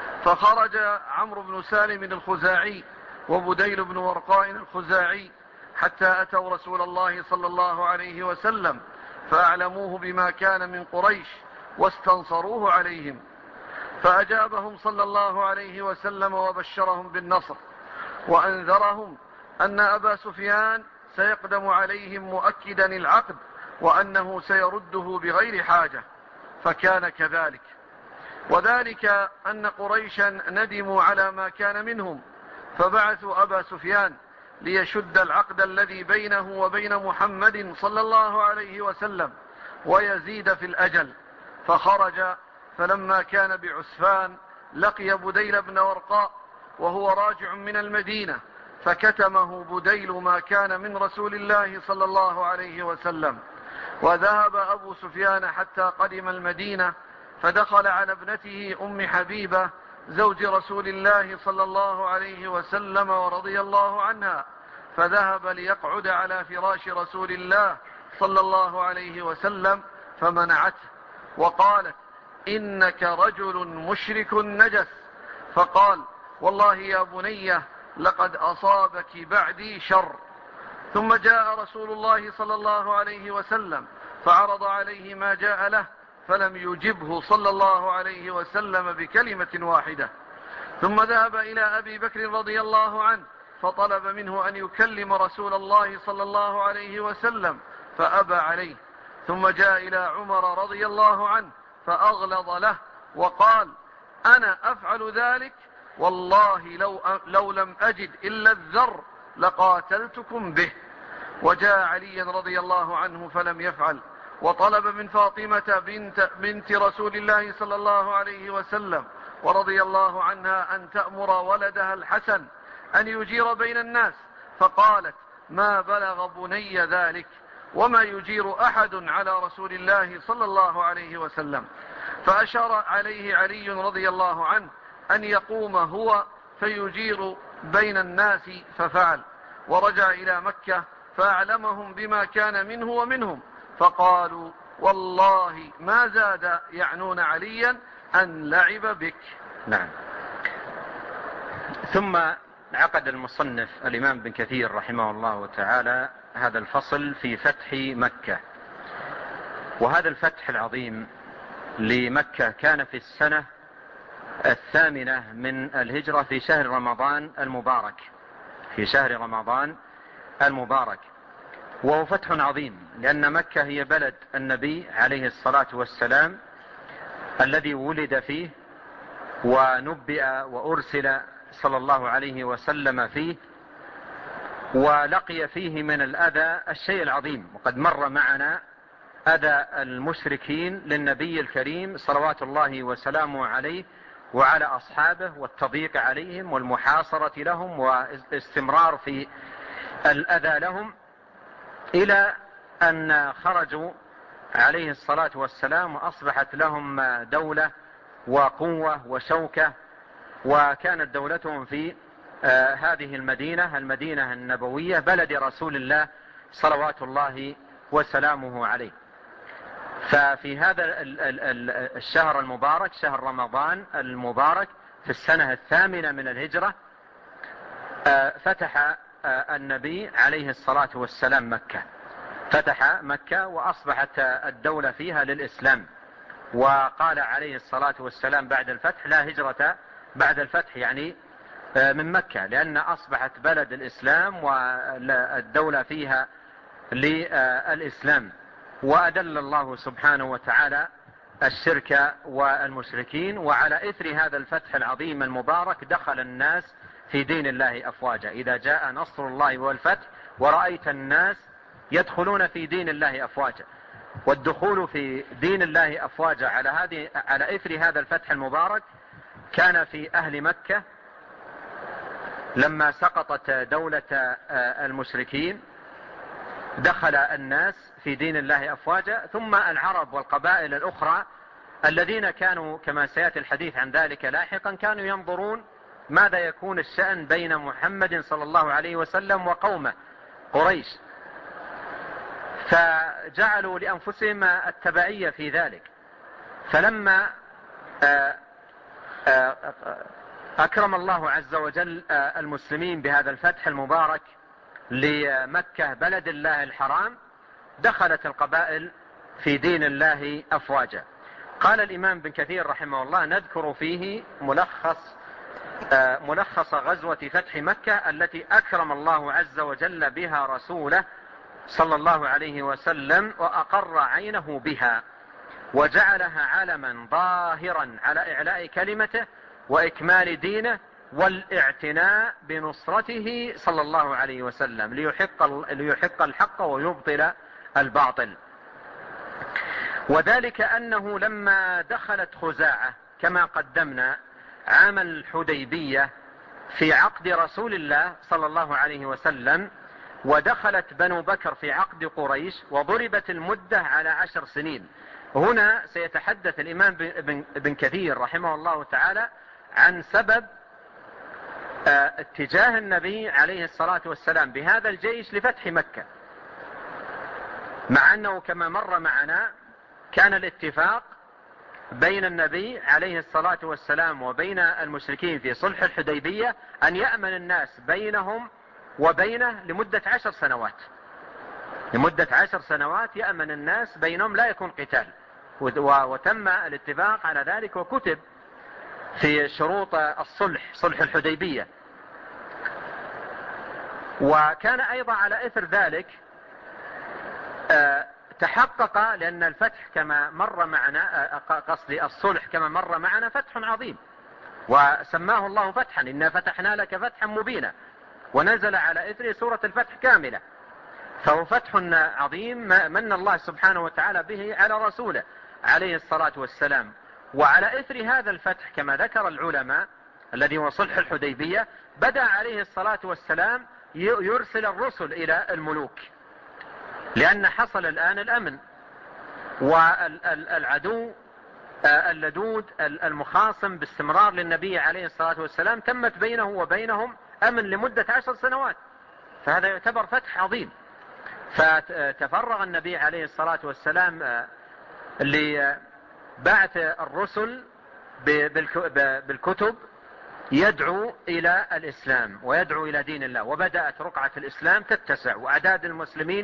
فخرج عمرو بن سالم الخزاعي وبديل بن ورقاء الخزاعي حتى أتوا رسول الله صلى الله عليه وسلم فأعلموه بما كان من قريش واستنصروه عليهم، فأجابهم صلى الله عليه وسلم وبشرهم بالنصر، وأنذرهم أن أبا سفيان سيقدم عليهم مؤكدا العقد، وأنه سيرده بغير حاجة، فكان كذلك. وذلك أن قريشا ندموا على ما كان منهم، فبعثوا أبا سفيان ليشد العقد الذي بينه وبين محمد صلى الله عليه وسلم ويزيد في الأجل، فخرج. فلما كان بعسفان لقي بديل بن ورقاء وهو راجع من المدينة، فكتمه بديل ما كان من رسول الله صلى الله عليه وسلم. وذهب أبو سفيان حتى قدم المدينة، فدخل على ابنته أم حبيبة زوج رسول الله صلى الله عليه وسلم ورضي الله عنها، فذهب ليقعد على فراش رسول الله صلى الله عليه وسلم، فمنعته وقالت: إنك رجل مشرك نجس. فقال: والله يا بنية لقد أصابك بعدي شر. ثم جاء رسول الله صلى الله عليه وسلم فعرض عليه ما جاء له، فلم يجبه صلى الله عليه وسلم بكلمة واحدة. ثم ذهب إلى أبي بكر رضي الله عنه فطلب منه أن يكلم رسول الله صلى الله عليه وسلم، فأبى عليه. ثم جاء إلى عمر رضي الله عنه فأغلظ له وقال: أنا أفعل ذلك، والله لو لم أجد إلا الذر لقاتلتكم به. وجاء علي رضي الله عنه فلم يفعل، وطلب من فاطمة بنت رسول الله صلى الله عليه وسلم ورضي الله عنها أن تأمر ولدها الحسن أن يجير بين الناس، فقالت: ما بلغ بني ذلك، وما يجير أحد على رسول الله صلى الله عليه وسلم. فأشار عليه علي رضي الله عنه أن يقوم هو فيجير بين الناس، ففعل، ورجع إلى مكة فأعلمهم بما كان منه ومنهم، فقالوا: والله ما زاد يعنون عليا أن لعب بك. نعم. ثم عقد المصنف الإمام بن كثير رحمه الله تعالى هذا الفصل في فتح مكة. وهذا الفتح العظيم لمكة كان في السنة 8 من الهجرة في شهر رمضان المبارك، في شهر رمضان المبارك. وهو فتح عظيم لأن مكة هي بلد النبي عليه الصلاة والسلام الذي ولد فيه ونبئ وأرسل صلى الله عليه وسلم فيه، ولقي فيه من الأذى الشيء العظيم. وقد مر معنا أذى المشركين للنبي الكريم صلوات الله وسلامه عليه وعلى أصحابه، والتضييق عليهم والمحاصرة لهم واستمرار في الأذى لهم، إلى أن خرجوا عليه الصلاة والسلام وأصبحت لهم دولة وقوة وشوكة، وكانت دولتهم في هذه المدينة النبوية بلد رسول الله صلوات الله وسلامه عليه. ففي هذا الشهر المبارك، شهر رمضان المبارك، في السنة 8 من الهجرة، فتح النبي عليه الصلاة والسلام مكة، فتح مكة وأصبحت الدولة فيها للإسلام. وقال عليه الصلاة والسلام بعد الفتح: لا هجرة بعد الفتح، يعني من مكة، لأن أصبحت بلد الإسلام والدولة فيها للإسلام. وأدل الله سبحانه وتعالى الشرك والمشركين. وعلى إثر هذا الفتح العظيم المبارك دخل الناس في دين الله أفواجا. إذا جاء نصر الله والفتح ورأيت الناس يدخلون في دين الله أفواجا. والدخول في دين الله أفواجا على إثر هذا الفتح المبارك كان في أهل مكة لما سقطت دولة المشركين، دخل الناس في دين الله أفواجا. ثم العرب والقبائل الأخرى الذين كانوا، كما سيأتي الحديث عن ذلك لاحقا، كانوا ينظرون ماذا يكون الشأن بين محمد صلى الله عليه وسلم وقومه قريش، فجعلوا لأنفسهم التبعية في ذلك. فلما أكرم الله عز وجل المسلمين بهذا الفتح المبارك لمكة بلد الله الحرام دخلت القبائل في دين الله أفواجا. قال الإمام بن كثير رحمه الله: نذكر فيه ملخص غزوة فتح مكة التي أكرم الله عز وجل بها رسوله صلى الله عليه وسلم وأقر عينه بها وجعلها علما ظاهرا على إعلاء كلمته وإكمال دينه والاعتناء بنصرته صلى الله عليه وسلم ليحق الحق ويبطل الباطل. وذلك أنه لما دخلت خزاعة كما قدمنا عام الحديبية في عقد رسول الله صلى الله عليه وسلم، ودخلت بنو بكر في عقد قريش، وضربت المدة على 10 سنين. هنا سيتحدث الإمام بن كثير رحمه الله تعالى عن سبب اتجاه النبي عليه الصلاة والسلام بهذا الجيش لفتح مكة، مع أنه كما مر معنا كان الاتفاق بين النبي عليه الصلاة والسلام وبين المشركين في صلح الحديبية أن يأمن الناس بينهم وبينه لمدة 10 سنوات. لمدة 10 سنوات يأمن الناس بينهم، لا يكون قتال، وتم الاتفاق على ذلك وكتب في شروط الصلح، صلح الحديبية. وكان أيضا على إثر ذلك تحقق، لأن الفتح كما مر معنا، قصدي الصلح كما مر معنا فتح عظيم، وسماه الله فتحا: إنا فتحنا لك فتحا مبينا، ونزل على إثره سورة الفتح كاملة. فهو فتح عظيم من الله سبحانه وتعالى به على رسوله عليه الصلاة والسلام. وعلى إثر هذا الفتح كما ذكر العلماء الذي هو صلح الحديبية، بدأ عليه الصلاة والسلام يرسل الرسل إلى الملوك، لأن حصل الآن الأمن، والعدو اللدود المخاصم باستمرار للنبي عليه الصلاة والسلام تمت بينه وبينهم أمن لمدة 10 سنوات، فهذا يعتبر فتح عظيم. فتفرغ النبي عليه الصلاة والسلام لبعث الرسل بالكتب يدعو إلى الإسلام ويدعو إلى دين الله، وبدأت رقعة الإسلام تتسع وأعداد المسلمين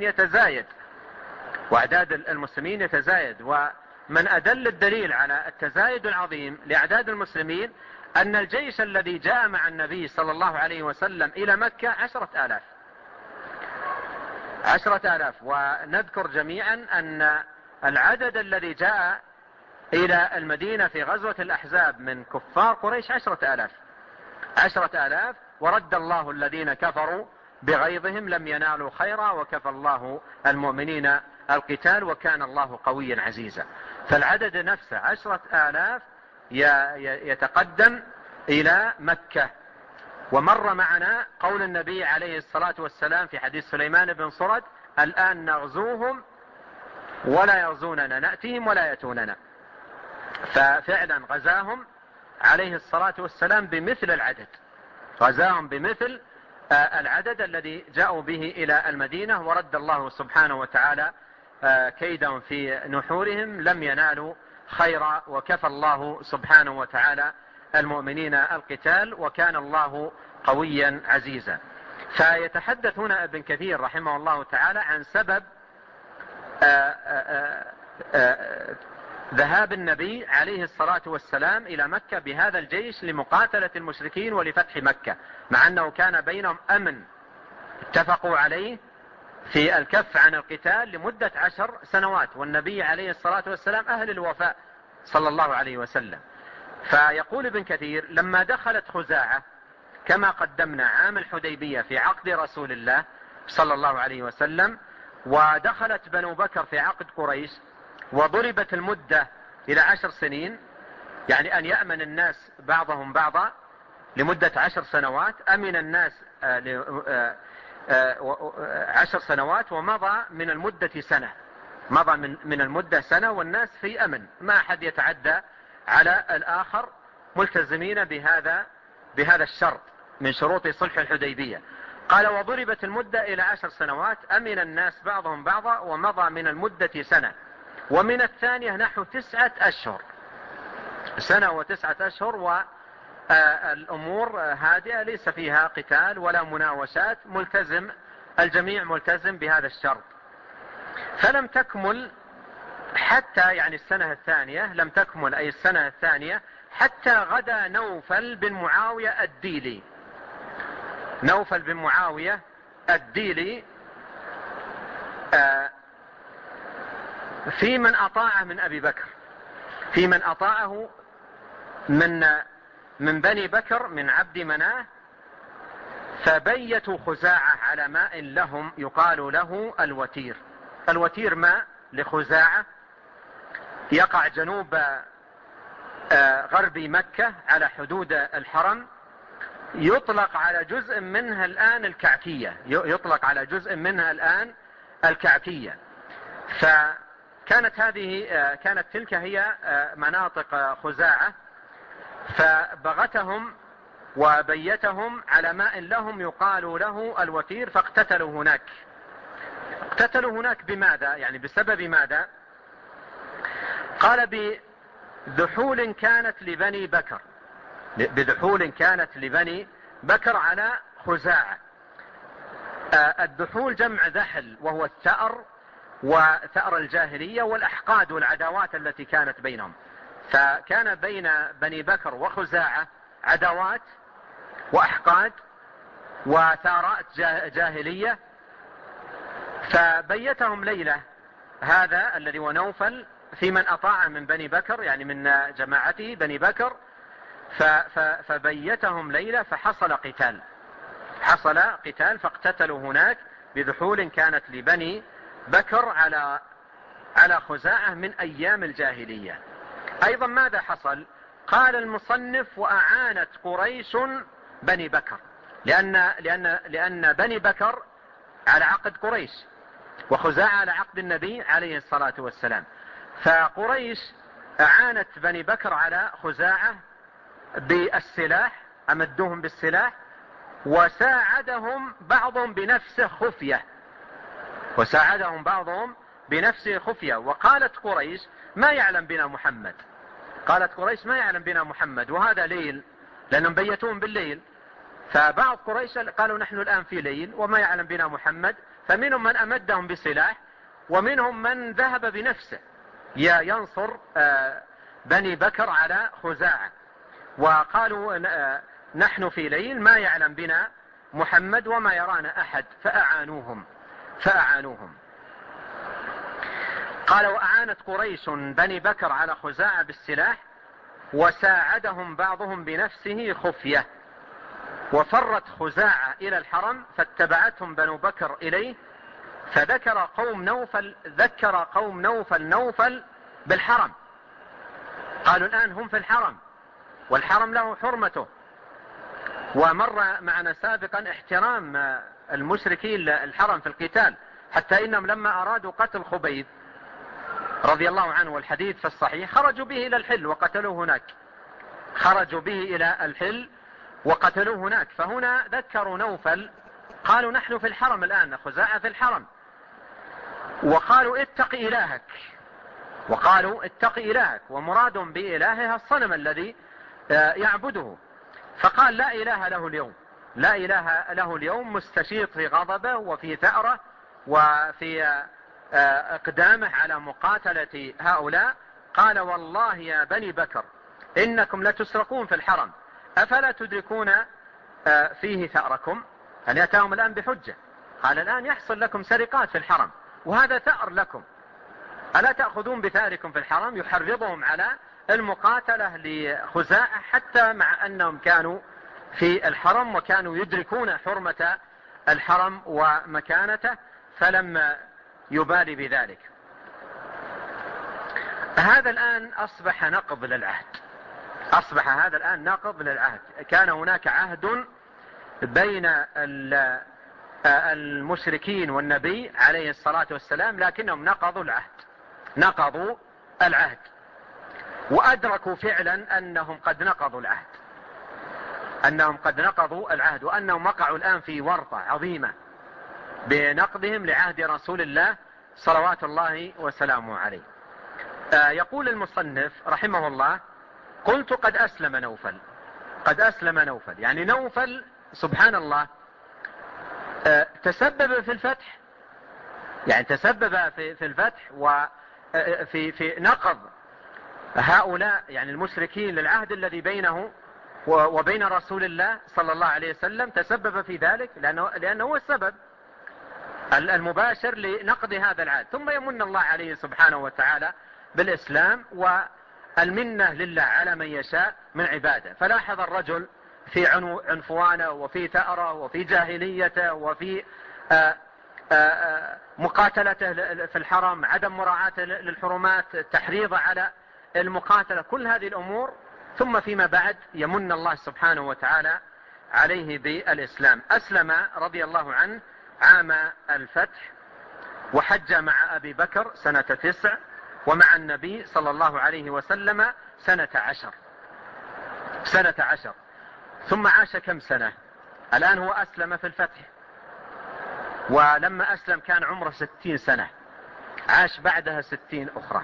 يتزايد. ومن أدل الدليل على التزايد العظيم لأعداد المسلمين أن الجيش الذي جاء مع النبي صلى الله عليه وسلم إلى مكة 10,000. ونذكر جميعا أن العدد الذي جاء إلى المدينة في غزوة الأحزاب من كفار قريش 10,000. ورد الله الذين كفروا بغيظهم لم ينالوا خيرا وكفى الله المؤمنين القتال وكان الله قويا عزيزا. فالعدد نفسه 10,000 يتقدم إلى مكة. ومر معنا قول النبي عليه الصلاة والسلام في حديث سليمان بن صرد: الآن نغزوهم ولا يغزوننا، نأتيهم ولا يأتوننا. ففعلا غزاهم عليه الصلاة والسلام بمثل العدد، غزاهم بمثل العدد الذي جاءوا به إلى المدينة، ورد الله سبحانه وتعالى كيدهم في نحورهم، لم ينالوا خيرا وكفى الله سبحانه وتعالى المؤمنين القتال وكان الله قويا عزيزا. فيتحدث هنا ابن كثير رحمه الله تعالى عن سبب ذهاب النبي عليه الصلاة والسلام إلى مكة بهذا الجيش لمقاتلة المشركين ولفتح مكة، مع أنه كان بينهم أمن اتفقوا عليه في الكف عن القتال لمدة 10 سنوات، والنبي عليه الصلاة والسلام أهل الوفاء صلى الله عليه وسلم. فيقول ابن كثير: لما دخلت خزاعة كما قدمنا عام الحديبية في عقد رسول الله صلى الله عليه وسلم، ودخلت بنو بكر في عقد قريش، وضربت المدة إلى 10 سنين، يعني أن يأمن الناس بعضهم بعضا لمدة 10 سنوات. أمن الناس 10 سنوات، ومضى من المدة سنة، مضى من المدة سنة، والناس في أمن، ما أحد يتعدى على الآخر، ملتزمين بهذا الشرط من شروط صلح الحديبية. قال: وضربت المدة إلى 10 سنوات، أمن الناس بعضهم بعضا، ومضى من المدة سنة، ومن الثانية نحو 9 أشهر، سنة و9 أشهر، والأمور هادئة ليس فيها قتال ولا مناوشات، ملتزم الجميع ملتزم بهذا الشرط. فلم تكمل حتى يعني السنة الثانية، لم تكمل أي السنة الثانية حتى غدا نوفل بن معاوية الديلي. نوفل بن معاوية الديلي في من أطاعه من أبي بكر، في من أطاعه من بني بكر من عبد مناه، فبيتوا خزاعة على ماء لهم يقال له الوتير. الوتير ماء لخزاعة يقع جنوب غربي مكة على حدود الحرم، يطلق على جزء منها الآن الكعكية، يطلق على جزء منها الآن الكعكية. كانت تلك هي مناطق خزاعة، فبغتهم وبيتهم على ماء لهم يقال له الوتير، فاقتتلوا هناك. اقتتلوا هناك بماذا؟ يعني بسبب ماذا؟ قال بذحول كانت لبني بكر، بذحول كانت لبني بكر على خزاعة. الذحول جمع ذحل، وهو الثأر وثأر الجاهلية والأحقاد والعداوات التي كانت بينهم. فكان بين بني بكر وخزاعة عداوات وأحقاد وثارات جاهلية. فبيتهم ليلة هذا الذي هو نوفل في من أطاع من بني بكر، يعني من جماعته بني بكر، فبيتهم ليلة، فحصل قتال، حصل قتال فاقتتلوا هناك بذحول كانت لبني بكر على خزاعة من أيام الجاهلية. أيضا ماذا حصل؟ قال المصنف: وأعانت قريش بني بكر، لأن بني بكر على عقد قريش، وخزاعة على عقد النبي عليه الصلاة والسلام. فقريش أعانت بني بكر على خزاعة بالسلاح، أمدوهم بالسلاح، وساعدهم بعضهم بنفسه خفية، وساعدهم بعضهم بنفسه خفية. وقالت قريش: ما يعلم بنا محمد، قالت قريش: ما يعلم بنا محمد، وهذا ليل، لأنهم بيتون بالليل. فبعض قريش قالوا: نحن الآن في ليل وما يعلم بنا محمد. فمنهم من أمدهم بسلاح، ومنهم من ذهب بنفسه ينصر بني بكر على خزاعة، وقالوا: نحن في ليل ما يعلم بنا محمد وما يرانا أحد. فأعانوهم. قال: وأعانت قريش بني بكر على خزاعة بالسلاح، وساعدهم بعضهم بنفسه خفية. وفرت خزاعة إلى الحرم، فاتبعتهم بنو بكر إليه، فذكر قوم نوفل بالحرم. قالوا: الآن هم في الحرم، والحرم له حرمته. ومر معنا سابقا احترام المشركين الحرم في القتال، حتى إنهم لما أرادوا قتل خبيب رضي الله عنه، والحديث في الصحيح، خرجوا به إلى الحل وقتلوه هناك، خرجوا به إلى الحل وقتلوه هناك. فهنا ذكروا نوفل، قالوا: نحن في الحرم الآن، خزاعة في الحرم. وقالوا: اتق إلهك، ومراد بإلهها الصنم الذي يعبده. فقال: لا إله له اليوم، مستشيط في غضبه وفي ثأره وفي اقدامه على مقاتلة هؤلاء. قال: والله يا بني بكر إنكم لتسرقون في الحرم، أفلا تدركون فيه ثأركم؟ أن يأتاهم الآن بحجة، قال: الآن يحصل لكم سرقات في الحرم، وهذا ثأر لكم، ألا تأخذون بثأركم في الحرم؟ يحرضهم على المقاتلة لخزاعة، حتى مع أنهم كانوا في الحرم وكانوا يدركون حرمة الحرم ومكانته، فلم يبالي بذلك. هذا الآن أصبح نقض للعهد. كان هناك عهد بين المشركين والنبي عليه الصلاة والسلام، لكنهم نقضوا العهد، وأدركوا فعلا أنهم قد نقضوا العهد، وأنهم وقعوا الآن في ورطة عظيمة بنقضهم لعهد رسول الله صلوات الله وسلامه عليه. يقول المصنف رحمه الله: قلت قد أسلم نوفل. يعني نوفل سبحان الله تسبب في الفتح، يعني تسبب في الفتح وفي نقض هؤلاء يعني المشركين للعهد الذي بينه وبين رسول الله صلى الله عليه وسلم. تسبب في ذلك لأنه هو السبب المباشر لنقض هذا العهد. ثم يمن الله عليه سبحانه وتعالى بالإسلام والمنة لله على من يشاء من عباده. فلاحظ الرجل في عنفوانه وفي ثأره وفي جاهليته وفي مقاتلته في الحرم، عدم مراعاته للحرمات، التحريض على المقاتلة، كل هذه الأمور. ثم فيما بعد يمن الله سبحانه وتعالى عليه بالإسلام. أسلم رضي الله عنه عام الفتح، وحج مع أبي بكر سنة 9، ومع النبي صلى الله عليه وسلم سنة 10. ثم عاش كم سنة؟ الآن هو أسلم في الفتح، ولما أسلم كان عمره 60 سنة، عاش بعدها 60 أخرى،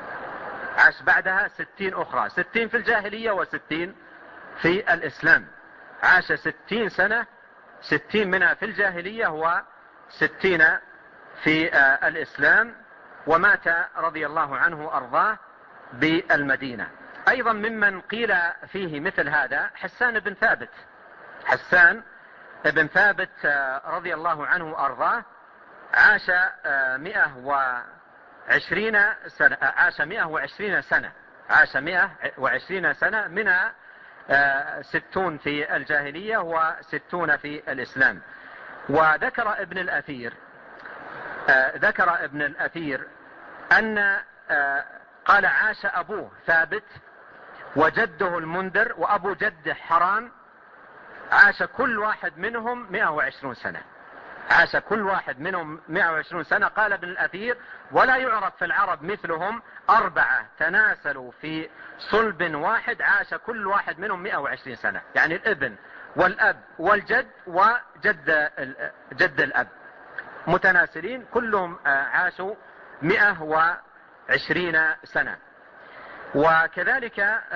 60 في الجاهلية و60 في الإسلام. عاش 60 سنة، 60 منها في الجاهلية و60 في الإسلام، ومات رضي الله عنه وأرضاه بالمدينة. أيضا ممن قيل فيه مثل هذا حسان بن ثابت رضي الله عنه وأرضاه، عاش 120 سنة، منها 60 في الجاهلية و60 في الإسلام. وذكر ابن الأثير أن قال عاش أبوه ثابت وجده المنذر وأبو جده حرام، عاش كل واحد منهم 120 سنة. قال ابن الأثير: ولا يعرف في العرب مثلهم 4 تناسلوا في صلب واحد، عاش كل واحد منهم 120 سنة، يعني الابن والأب والجد وجد الأب متناسلين، كلهم عاشوا 120 سنة. وكذلك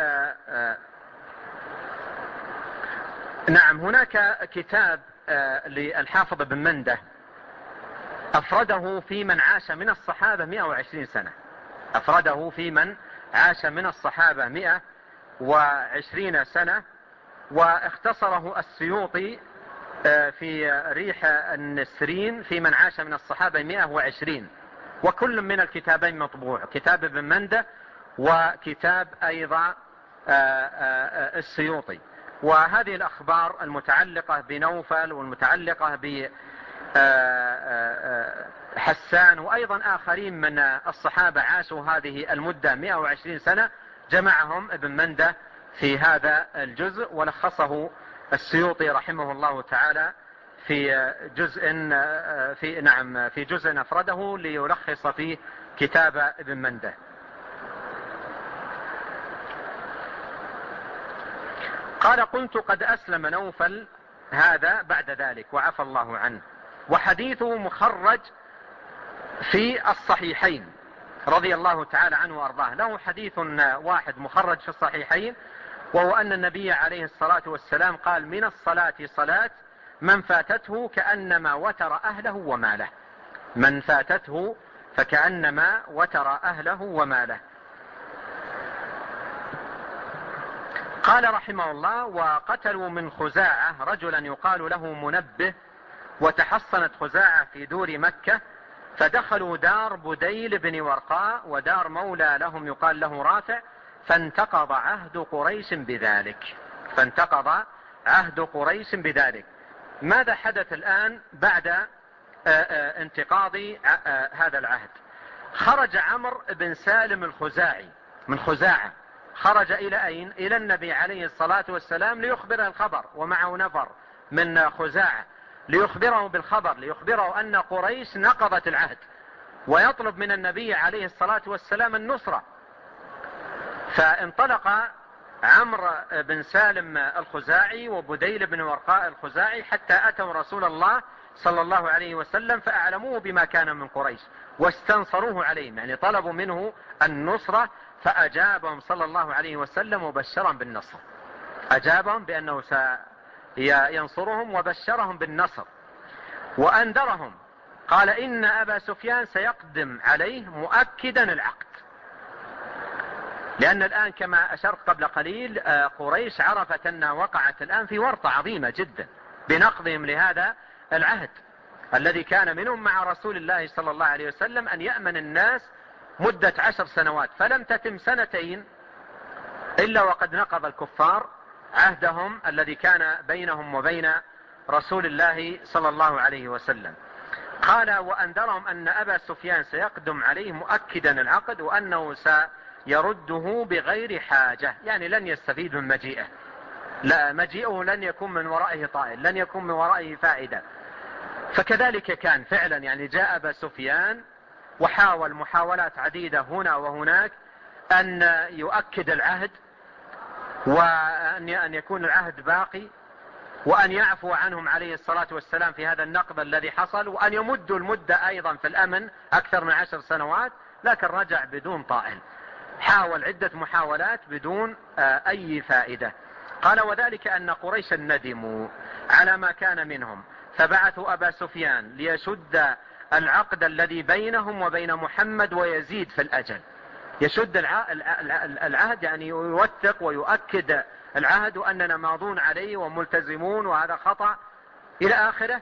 نعم، هناك كتاب للحافظ بن منده أفرده في من عاش من الصحابة 120 سنة، أفرده في من عاش من الصحابة 120 سنة، واختصره السيوطي في ريح النسرين في من عاش من الصحابة 120. وكل من الكتابين مطبوع، كتاب ابن منده وكتاب أيضا السيوطي. وهذه الأخبار المتعلقة بنوفل والمتعلقة بحسان وأيضا آخرين من الصحابة عاشوا هذه المدة 120 سنة، جمعهم ابن منده في هذا الجزء، ولخصه السيوطي رحمه الله تعالى في جزء أفرده ليلخص فيه كتاب ابن منده. قال: قلت قد أسلم نوفل هذا بعد ذلك وعفى الله عنه، وحديثه مخرج في الصحيحين رضي الله تعالى عنه وأرضاه. له حديث واحد مخرج في الصحيحين، وهو أن النبي عليه الصلاة والسلام قال: من الصلاة صلاة من فاتته كأنما وتر أهله وماله، من فاتته فكأنما وتر أهله وماله. قال رحمه الله: وقتلوا من خزاعة رجلا يقال له منبه، وتحصنت خزاعة في دور مكة، فدخلوا دار بديل بن ورقاء ودار مولى لهم يقال له رافع، فانتقض عهد قريش بذلك. ماذا حدث الآن بعد انتقاض هذا العهد؟ خرج عمرو بن سالم الخزاعي من خزاعة، خرج إلى أين؟ إلى النبي عليه الصلاة والسلام ليخبره الخبر، ومعه نفر من خزاعة ليخبره بالخبر، ليخبره أن قريش نقضت العهد، ويطلب من النبي عليه الصلاة والسلام النصرة. فانطلق عمرو بن سالم الخزاعي وبديل بن ورقاء الخزاعي حتى أتوا رسول الله صلى الله عليه وسلم، فأعلموه بما كان من قريش واستنصروه عليهم، يعني طلبوا منه النصرة، فأجابهم صلى الله عليه وسلم وبشرهم بالنصر، أجابهم بأنه سينصرهم وبشرهم بالنصر. وأنذرهم قال إن أبا سفيان سيقدم عليه مؤكدا العقد، لأن الآن كما أشرت قبل قليل قريش عرفت أنها وقعت الآن في ورطة عظيمة جدا بنقضهم لهذا العهد الذي كان منهم مع رسول الله صلى الله عليه وسلم أن يأمن الناس مدة 10 سنوات، فلم تتم 2 سنين إلا وقد نقض الكفار عهدهم الذي كان بينهم وبين رسول الله صلى الله عليه وسلم. قال وأنذرهم أن أبا سفيان سيقدم عليه مؤكدا العقد وأنه سيرده بغير حاجة، يعني لن يستفيد من مجيئه، لا مجيئه لن يكون من ورائه طائل، لن يكون من ورائه فائدة. فكذلك كان فعلا، يعني جاء أبا سفيان وحاول محاولات عديدة هنا وهناك أن يؤكد العهد وأن يكون العهد باقي وأن يعفو عنهم عليه الصلاة والسلام في هذا النقض الذي حصل، وأن يمدوا المدة أيضا في الأمن أكثر من 10 سنوات، لكن رجع بدون طائل، حاول عدة محاولات بدون أي فائدة. قال وذلك أن قريشا ندموا على ما كان منهم فبعثوا أبا سفيان ليشد العقد الذي بينهم وبين محمد ويزيد في الأجل، يشد العهد يعني يوثق ويؤكد العهد وأننا ماضون عليه وملتزمون وهذا خطأ إلى آخره،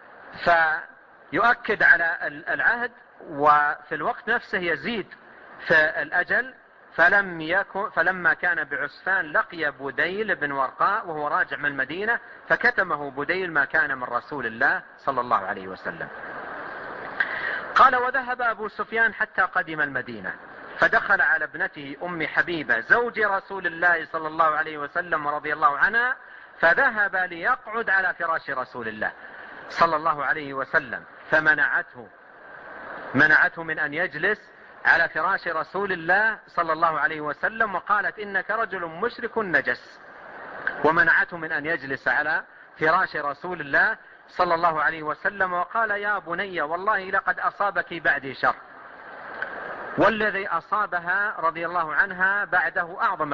فيؤكد على العهد وفي الوقت نفسه يزيد في الأجل. فلما كان بعسفان لقي بديل بن ورقاء وهو راجع من المدينة فكتمه بديل ما كان من رسول الله صلى الله عليه وسلم. قال وذهب أبو سفيان حتى قدم المدينة فدخل على ابنته أم حبيبة زوج رسول الله صلى الله عليه وسلم رضي الله عنها، فذهب ليقعد على فراش رسول الله صلى الله عليه وسلم فمنعته من أن يجلس على فراش رسول الله صلى الله عليه وسلم، وقالت إنك رجل مشرك نجس، ومنعته من أن يجلس على فراش رسول الله صلى الله عليه وسلم. وقال يا بني والله لقد أصابك بعدي شر، والذي أصابها رضي الله عنها بعده أعظم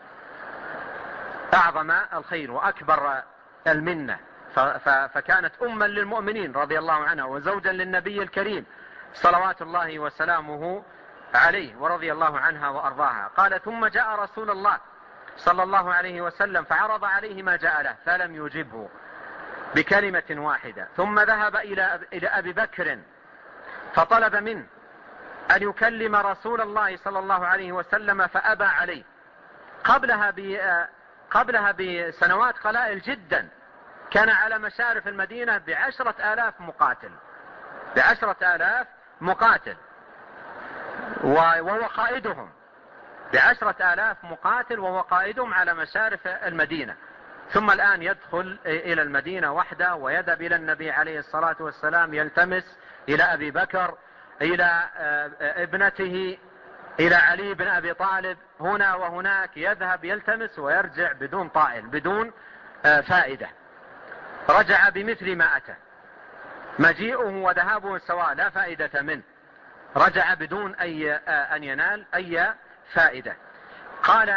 الخير وأكبر المنة، فكانت أما للمؤمنين رضي الله عنها وزوجا للنبي الكريم صلوات الله وسلامه عليه ورضي الله عنها وأرضاها. قال ثم جاء رسول الله صلى الله عليه وسلم فعرض عليه ما جاء له فلم يجبه بكلمة واحدة، ثم ذهب إلى أبي بكر فطلب منه أن يكلم رسول الله صلى الله عليه وسلم فأبى عليه. قبلها بسنوات قلائل جدا كان على مشارف المدينة ب10,000 مقاتل وهو قائدهم، ب10,000 مقاتل وهو قائدهم على مشارف المدينة، ثم الآن يدخل إلى المدينة وحده ويذهب إلى النبي عليه الصلاة والسلام يلتمس إلى أبي بكر إلى ابنته إلى علي بن أبي طالب، هنا وهناك يذهب يلتمس ويرجع بدون طائل بدون فائدة. رجع بمثل ما أتى، مجيئه وذهابه سواء لا فائدة منه، رجع بدون أن ينال أي فائدة. قال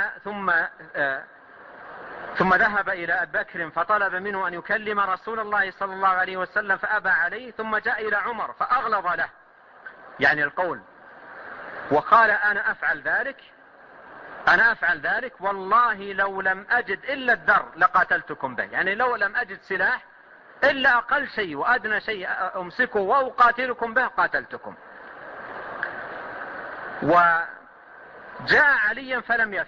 ثم ذهب إلى أبي بكر فطلب منه أن يكلم رسول الله صلى الله عليه وسلم فأبى عليه، ثم جاء إلى عمر فأغلظ له يعني القول وقال أنا أفعل ذلك والله لو لم أجد إلا الدر لقاتلتكم به، يعني لو لم أجد سلاح إلا أقل شيء وأدنى شيء أمسكه وأقاتلكم به قاتلتكم. وجاء عليا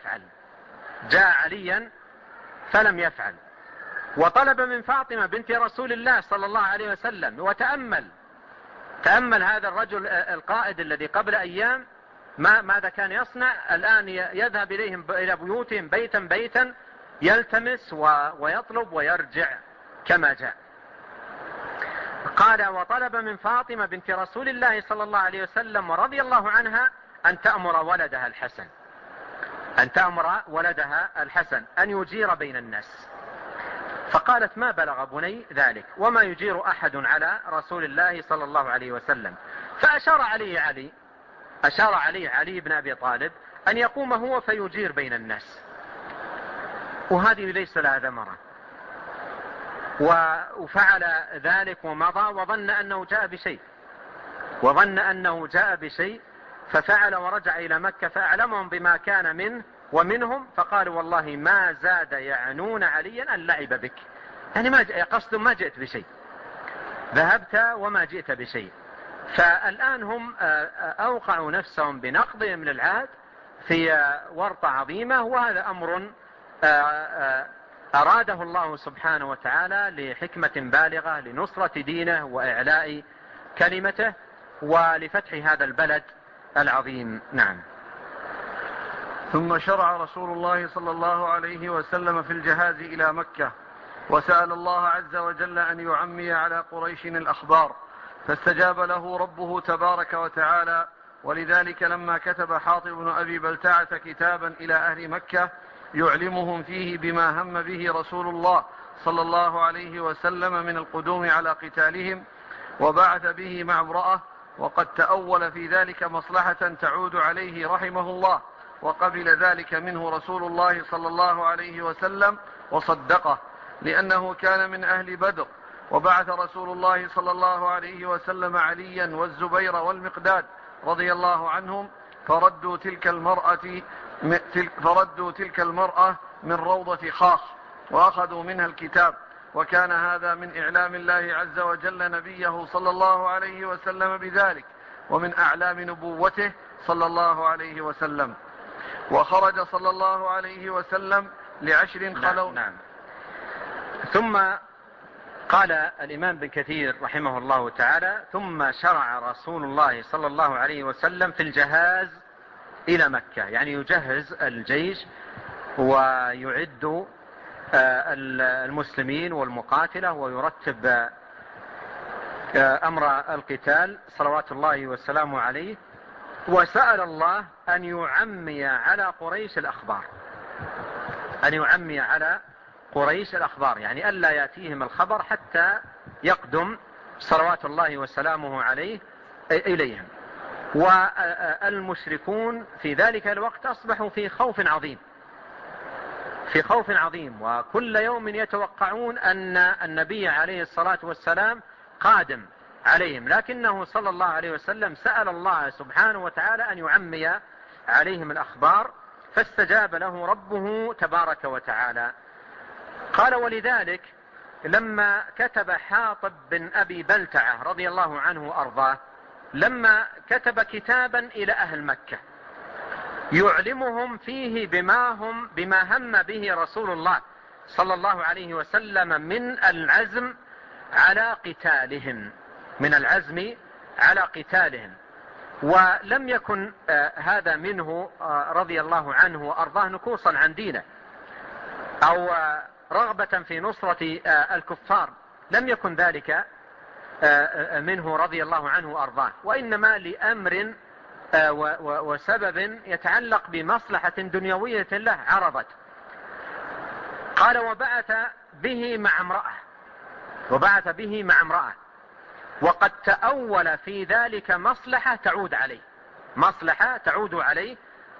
فلم يفعل، وطلب من فاطمة بنت رسول الله صلى الله عليه وسلم، وتأمل هذا الرجل القائد الذي قبل أيام ماذا كان يصنع، الآن يذهب إليهم إلى بيوتهم بيتا يلتمس ويطلب ويرجع كما جاء. قال وطلب من فاطمة بنت رسول الله صلى الله عليه وسلم ورضي الله عنها أن تأمر ولدها الحسن أن يجير بين الناس، فقالت ما بلغ بني ذلك وما يجير أحد على رسول الله صلى الله عليه وسلم، فأشار عليه علي بن أبي طالب أن يقوم هو فيجير بين الناس، وهذه ليس لها ثمرة، وفعل ذلك ومضى وظن أنه جاء بشيء ففعل ورجع إلى مكة فأعلمهم بما كان منه ومنهم، فقالوا والله ما زاد يعنون عليا أن لعب بك، يعني قصد ما جئت بشيء، ذهبت وما جئت بشيء. فالآن هم أوقعوا نفسهم بنقضهم للعهد في ورطة عظيمة، وهذا أمر أراده الله سبحانه وتعالى لحكمة بالغة لنصرة دينه وإعلاء كلمته ولفتح هذا البلد العظيم. نعم. ثم شرع رسول الله صلى الله عليه وسلم في الجهاز إلى مكة، وسأل الله عز وجل أن يعمي على قريش الأخبار، فاستجاب له ربه تبارك وتعالى. ولذلك لما كتب حاطب بن أبي بلتعة كتابا إلى أهل مكة يعلمهم فيه بما هم به رسول الله صلى الله عليه وسلم من القدوم على قتالهم، وبعث به مع امرأة، وقد تأول في ذلك مصلحة تعود عليه رحمه الله، وقبل ذلك منه رسول الله صلى الله عليه وسلم وصدقه، لأنه كان من أهل بدر. وبعث رسول الله صلى الله عليه وسلم عليا والزبير والمقداد رضي الله عنهم فردوا تلك المرأة من روضة خاخ وأخذوا منها الكتاب، وكان هذا من إعلام الله عز وجل نبيه صلى الله عليه وسلم بذلك، ومن أعلام نبوته صلى الله عليه وسلم. وخرج صلى الله عليه وسلم ل10 خلوا. نعم. ثم قال الإمام بن كثير رحمه الله تعالى: ثم شرع رسول الله صلى الله عليه وسلم في الجهاز إلى مكة، يعني يجهز الجيش ويعد المسلمين والمقاتلة ويرتب أمر القتال صلوات الله وسلامه عليه. وسأل الله أن يعمي على قريش الأخبار، يعني ألا يأتيهم الخبر حتى يقدم صلوات الله وسلامه عليه إليهم. والمشركون في ذلك الوقت أصبحوا في خوف عظيم، وكل يوم يتوقعون أن النبي عليه الصلاة والسلام قادم عليهم، لكنه صلى الله عليه وسلم سأل الله سبحانه وتعالى أن يعمي عليهم الأخبار، فاستجاب له ربه تبارك وتعالى. قال: ولذلك لما كتب حاطب بن أبي بلتعة رضي الله عنه وأرضاه، لما كتب كتابا إلى أهل مكة يعلمهم فيه بما هم به رسول الله صلى الله عليه وسلم من العزم على قتالهم، ولم يكن هذا منه رضي الله عنه وأرضاه نكوصا عن دينه أو رغبة في نصرة الكفار، لم يكن ذلك منه رضي الله عنه وأرضاه، وإنما لأمر وسبب يتعلق بمصلحة دنيوية له عرضت. قال: وبعث به مع امرأة وقد تأول في ذلك مصلحة تعود عليه،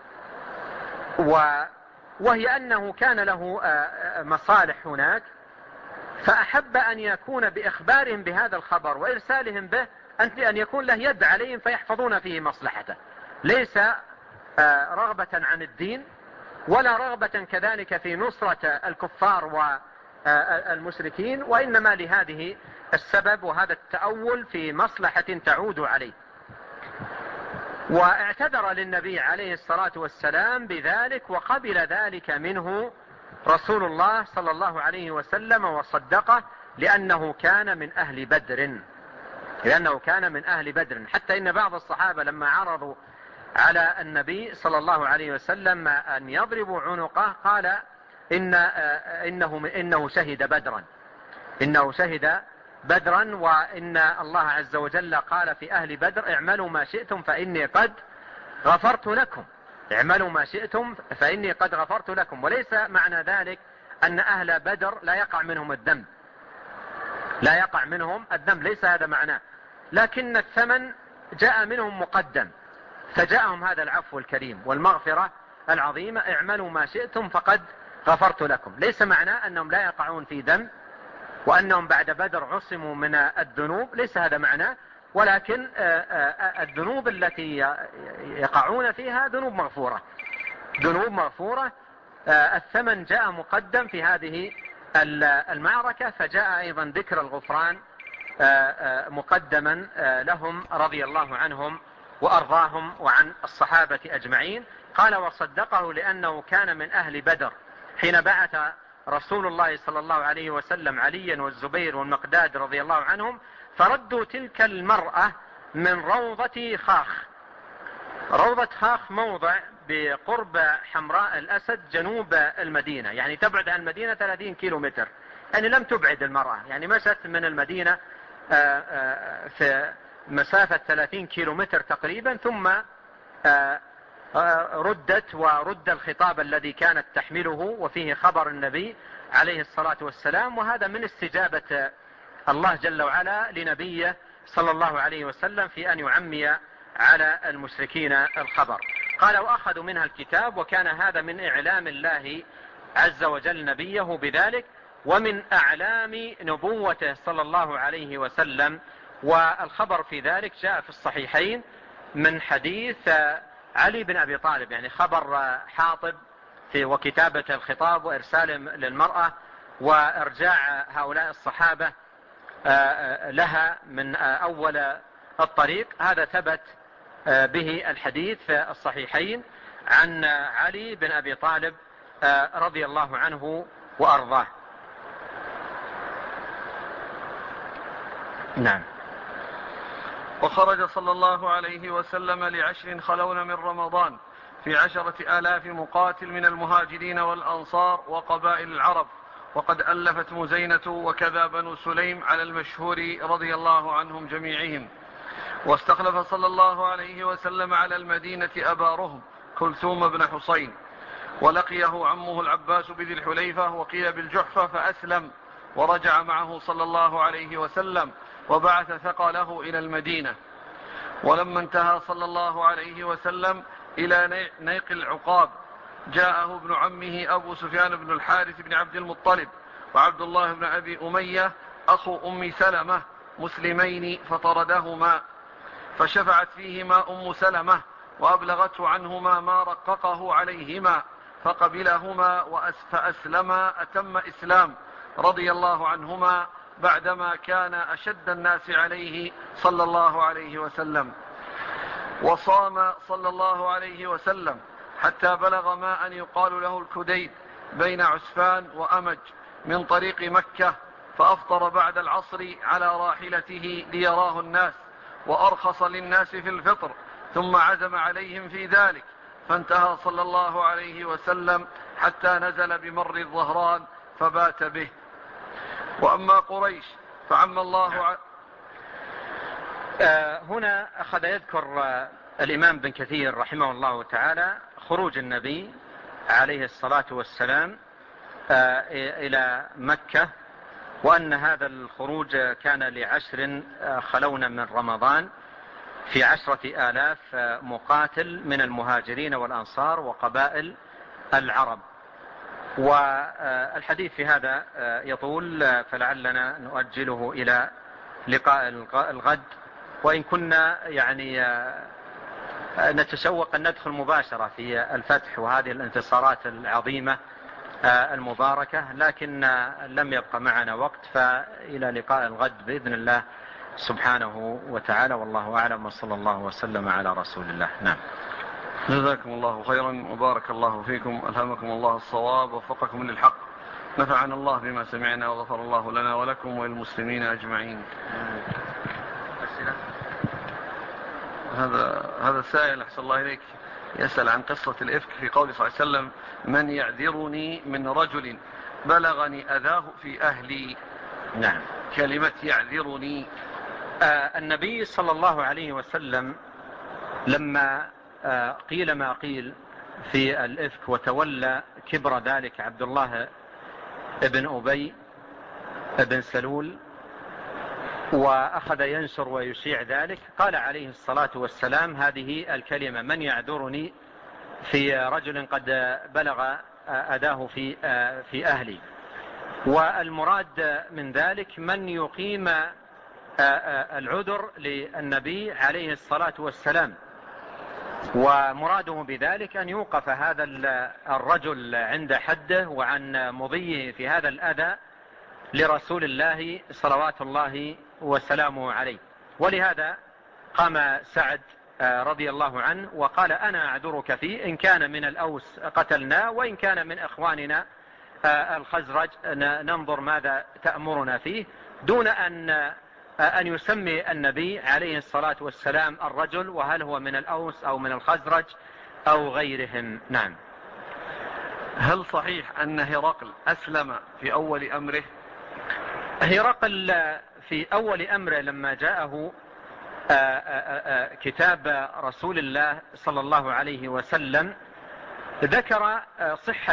وهي أنه كان له مصالح هناك، فأحب أن يكون بإخبارهم بهذا الخبر وإرسالهم به أن يكون له يد عليهم فيحفظون فيه مصلحته، ليس رغبة عن الدين ولا رغبة كذلك في نصرة الكفار والمشركين، وإنما لهذه السبب وهذا التأول في مصلحة تعود عليه. واعتذر للنبي عليه الصلاة والسلام بذلك، وقبل ذلك منه رسول الله صلى الله عليه وسلم وصدقه، لأنه كان من أهل بدر. حتى إن بعض الصحابة لما عرضوا على النبي صلى الله عليه وسلم أن يضربوا عنقه قال إنه شهد بدرا، وإن الله عز وجل قال في أهل بدر: اعملوا ما شئتم فإني قد غفرت لكم. وليس معنى ذلك أن أهل بدر لا يقع منهم الذنب، ليس هذا معناه، لكن الثمن جاء منهم مقدم، فجاءهم هذا العفو الكريم والمغفرة العظيمة: اعملوا ما شئتم فقد غفرت لكم. ليس معناه أنهم لا يقعون في ذنب، وأنهم بعد بدر عصموا من الذنوب، ليس هذا معناه، ولكن الذنوب التي يقعون فيها ذنوب مغفورة. الثمن جاء مقدم في هذه المعركة، فجاء أيضا ذكر الغفران مقدما لهم رضي الله عنهم وأرضاهم وعن الصحابة أجمعين. قال وصدقه لأنه كان من أهل بدر حين بعث رسول الله صلى الله عليه وسلم عليا والزبير والمقداد رضي الله عنهم، فردوا تلك المرأة من روضة خاخ. روضة خاخ موضع بقرب حمراء الأسد جنوب المدينة، يعني تبعد عن المدينة 30 كيلومتر، يعني لم تبعد المرأة، يعني مشت من المدينة في مسافة 30 كيلومتر تقريبا، ثم ردت ورد الخطاب الذي كانت تحمله وفيه خبر النبي عليه الصلاة والسلام. وهذا من استجابة الله جل وعلا لنبيه صلى الله عليه وسلم في أن يعمي على المشركين الخبر. قال وأخذوا منها الكتاب، وكان هذا من إعلام الله عز وجل نبيه بذلك، ومن أعلام نبوته صلى الله عليه وسلم. والخبر في ذلك جاء في الصحيحين من حديث علي بن أبي طالب، يعني خبر حاطب في وكتابة الخطاب وإرساله للمرأة وإرجاع هؤلاء الصحابة لها من أول الطريق. هذا ثبت به الحديث في الصحيحين عن علي بن أبي طالب رضي الله عنه وأرضاه. نعم. وخرج صلى الله عليه وسلم ل10 خلون من رمضان في 10,000 مقاتل من المهاجرين والأنصار وقبائل العرب، وقد ألفت مزينة وكذا بنو سليم على المشهور رضي الله عنهم جميعهم. واستخلف صلى الله عليه وسلم على المدينة أبا رهم كلثوم بن حصين، ولقيه عمه العباس بذي الحليفة وقيل بالجحفة فأسلم، ورجع معه صلى الله عليه وسلم وبعث ثقله إلى المدينة. ولما انتهى صلى الله عليه وسلم إلى نيق العقاب جاءه ابن عمه أبو سفيان بن الحارث بن عبد المطلب وعبد الله بن أبي أمية أخو أم سلمة مسلمين فطردهما، فشفعت فيهما أم سلمة وأبلغته عنهما ما رققه عليهما، فقبلهما فأسلما أتم إسلام رضي الله عنهما بعدما كان أشد الناس عليه صلى الله عليه وسلم. وصام صلى الله عليه وسلم حتى بلغ ما أن يقال له الكديد بين عسفان وأمج من طريق مكة، فأفطر بعد العصر على راحلته ليراه الناس، وأرخص للناس في الفطر، ثم عزم عليهم في ذلك، فانتهى صلى الله عليه وسلم حتى نزل بمر الظهران فبات به. وأما قريش فعم الله هنا أخذ يذكر الإمام بن كثير رحمه الله تعالى خروج النبي عليه الصلاة والسلام إلى مكة، وأن هذا الخروج كان ل10 خلون من رمضان في 10,000 مقاتل من المهاجرين والأنصار وقبائل العرب. والحديث في هذا يطول، فلعلنا نؤجله إلى لقاء الغد، وإن كنا يعني نتشوق أن ندخل مباشرة في الفتح وهذه الانتصارات العظيمة المباركة، لكن لم يبقى معنا وقت، فإلى لقاء الغد بإذن الله سبحانه وتعالى، والله أعلم، وصلى الله وسلم على رسول الله. نعم. جزاكم الله خيرا وبارك الله فيكم، ألهمكم الله الصواب ووفقكم للحق، نفعنا الله بما سمعنا وغفر الله لنا ولكم وللمسلمين أجمعين. هذا السائل أحسن الله إليك يسأل عن قصة الإفك في قول صلى الله عليه وسلم: من يعذرني من رجل بلغني أذاه في أهلي. نعم. كلمة يعذرني، النبي صلى الله عليه وسلم لما قيل ما قيل في الإفك وتولى كبر ذلك عبد الله ابن أبي ابن سلول وأخذ ينشر ويشيع ذلك، قال عليه الصلاة والسلام هذه الكلمة: من يعذرني في رجل قد بلغ أذاه في أهلي. والمراد من ذلك من يقيم العذر للنبي عليه الصلاة والسلام، ومراده بذلك أن يوقف هذا الرجل عند حده وعن مضيه في هذا الأذى لرسول الله صلوات الله وسلامه عليه. ولهذا قام سعد رضي الله عنه وقال أنا أعذرك فيه، إن كان من الأوس قتلنا وإن كان من إخواننا الخزرج ننظر ماذا تأمرنا فيه، دون أن يسمي النبي عليه الصلاة والسلام الرجل وهل هو من الأوس أو من الخزرج أو غيرهم. نعم. هل صحيح أن هرقل أسلم في أول أمره؟ هرقل في أول أمره لما جاءه كتاب رسول الله صلى الله عليه وسلم ذكر صحة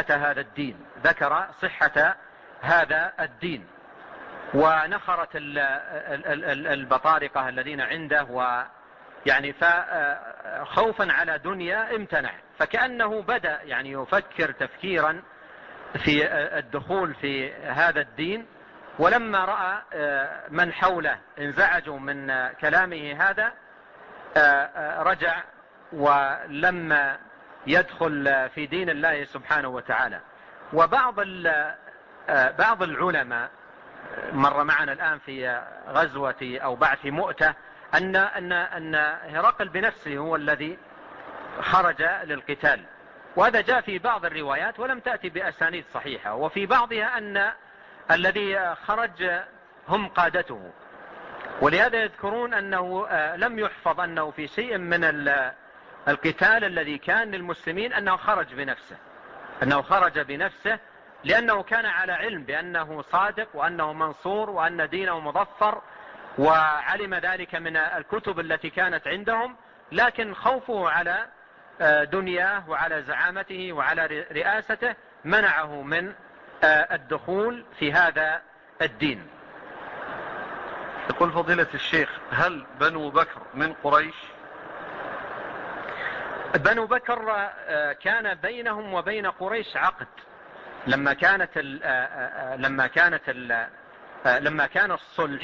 هذا الدين ونخرت البطارقة الذين عنده، ويعني خوفا على دنيا امتنع، فكأنه بدأ يعني يفكر تفكيرا في الدخول في هذا الدين. ولما رأى من حوله انزعجوا من كلامه هذا رجع ولم يدخل في دين الله سبحانه وتعالى. وبعض العلماء مر معنا الآن في غزوة أو بعث مؤتة أن هرقل بنفسه هو الذي خرج للقتال، وهذا جاء في بعض الروايات ولم تأتي بأسانيد صحيحة، وفي بعضها أن الذي خرج هم قادته. ولهذا يذكرون أنه لم يحفظ أنه في شيء من القتال الذي كان للمسلمين أنه خرج بنفسه لأنه كان على علم بأنه صادق وأنه منصور وأن دينه مظفر، وعلم ذلك من الكتب التي كانت عندهم، لكن خوفه على دنياه وعلى زعامته وعلى رئاسته منعه من الدخول في هذا الدين. يقول فضيلة الشيخ هل بنو بكر من قريش؟ بنو بكر كان بينهم وبين قريش عقد لما كان الصلح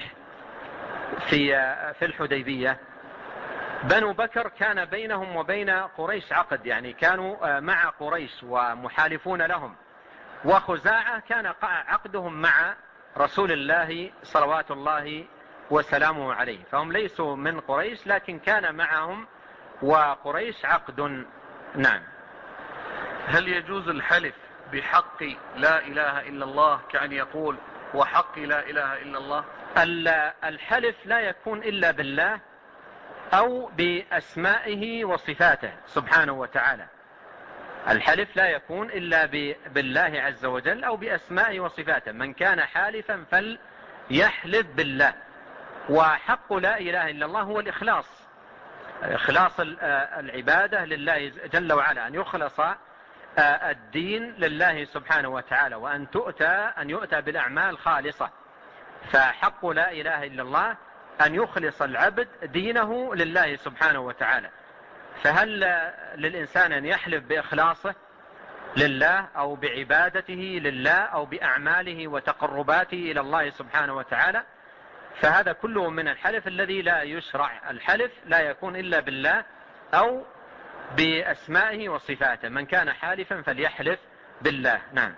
في الحديبية. بنو بكر كان بينهم وبين قريش عقد، يعني كانوا مع قريش ومحالفون لهم، وخزاعة كان عقدهم مع رسول الله صلوات الله وسلامه عليه، فهم ليسوا من قريش لكن كان معهم وقريش عقد. نعم. هل يجوز الحلف بحق لا إله إلا الله كأن يقول وحق لا إله إلا الله؟ الحلف لا يكون إلا بالله أو بأسمائه وصفاته سبحانه وتعالى. الحلف لا يكون إلا بالله عز وجل أو بأسمائه وصفاته. من كان حالفا فليحلف بالله. وحق لا إله إلا الله هو إخلاص العبادة لله جل وعلا، أن يخلص الدين لله سبحانه وتعالى، وأن يؤتى بالأعمال خالصة. فحق لا إله إلا الله أن يخلص العبد دينه لله سبحانه وتعالى. فهل للإنسان أن يحلف بإخلاصه لله أو بعبادته لله أو بأعماله وتقرباته إلى الله سبحانه وتعالى؟ فهذا كله من الحلف الذي لا يشرع. الحلف لا يكون إلا بالله أو بأسمائه وصفاته. من كان حالفا فليحلف بالله. نعم.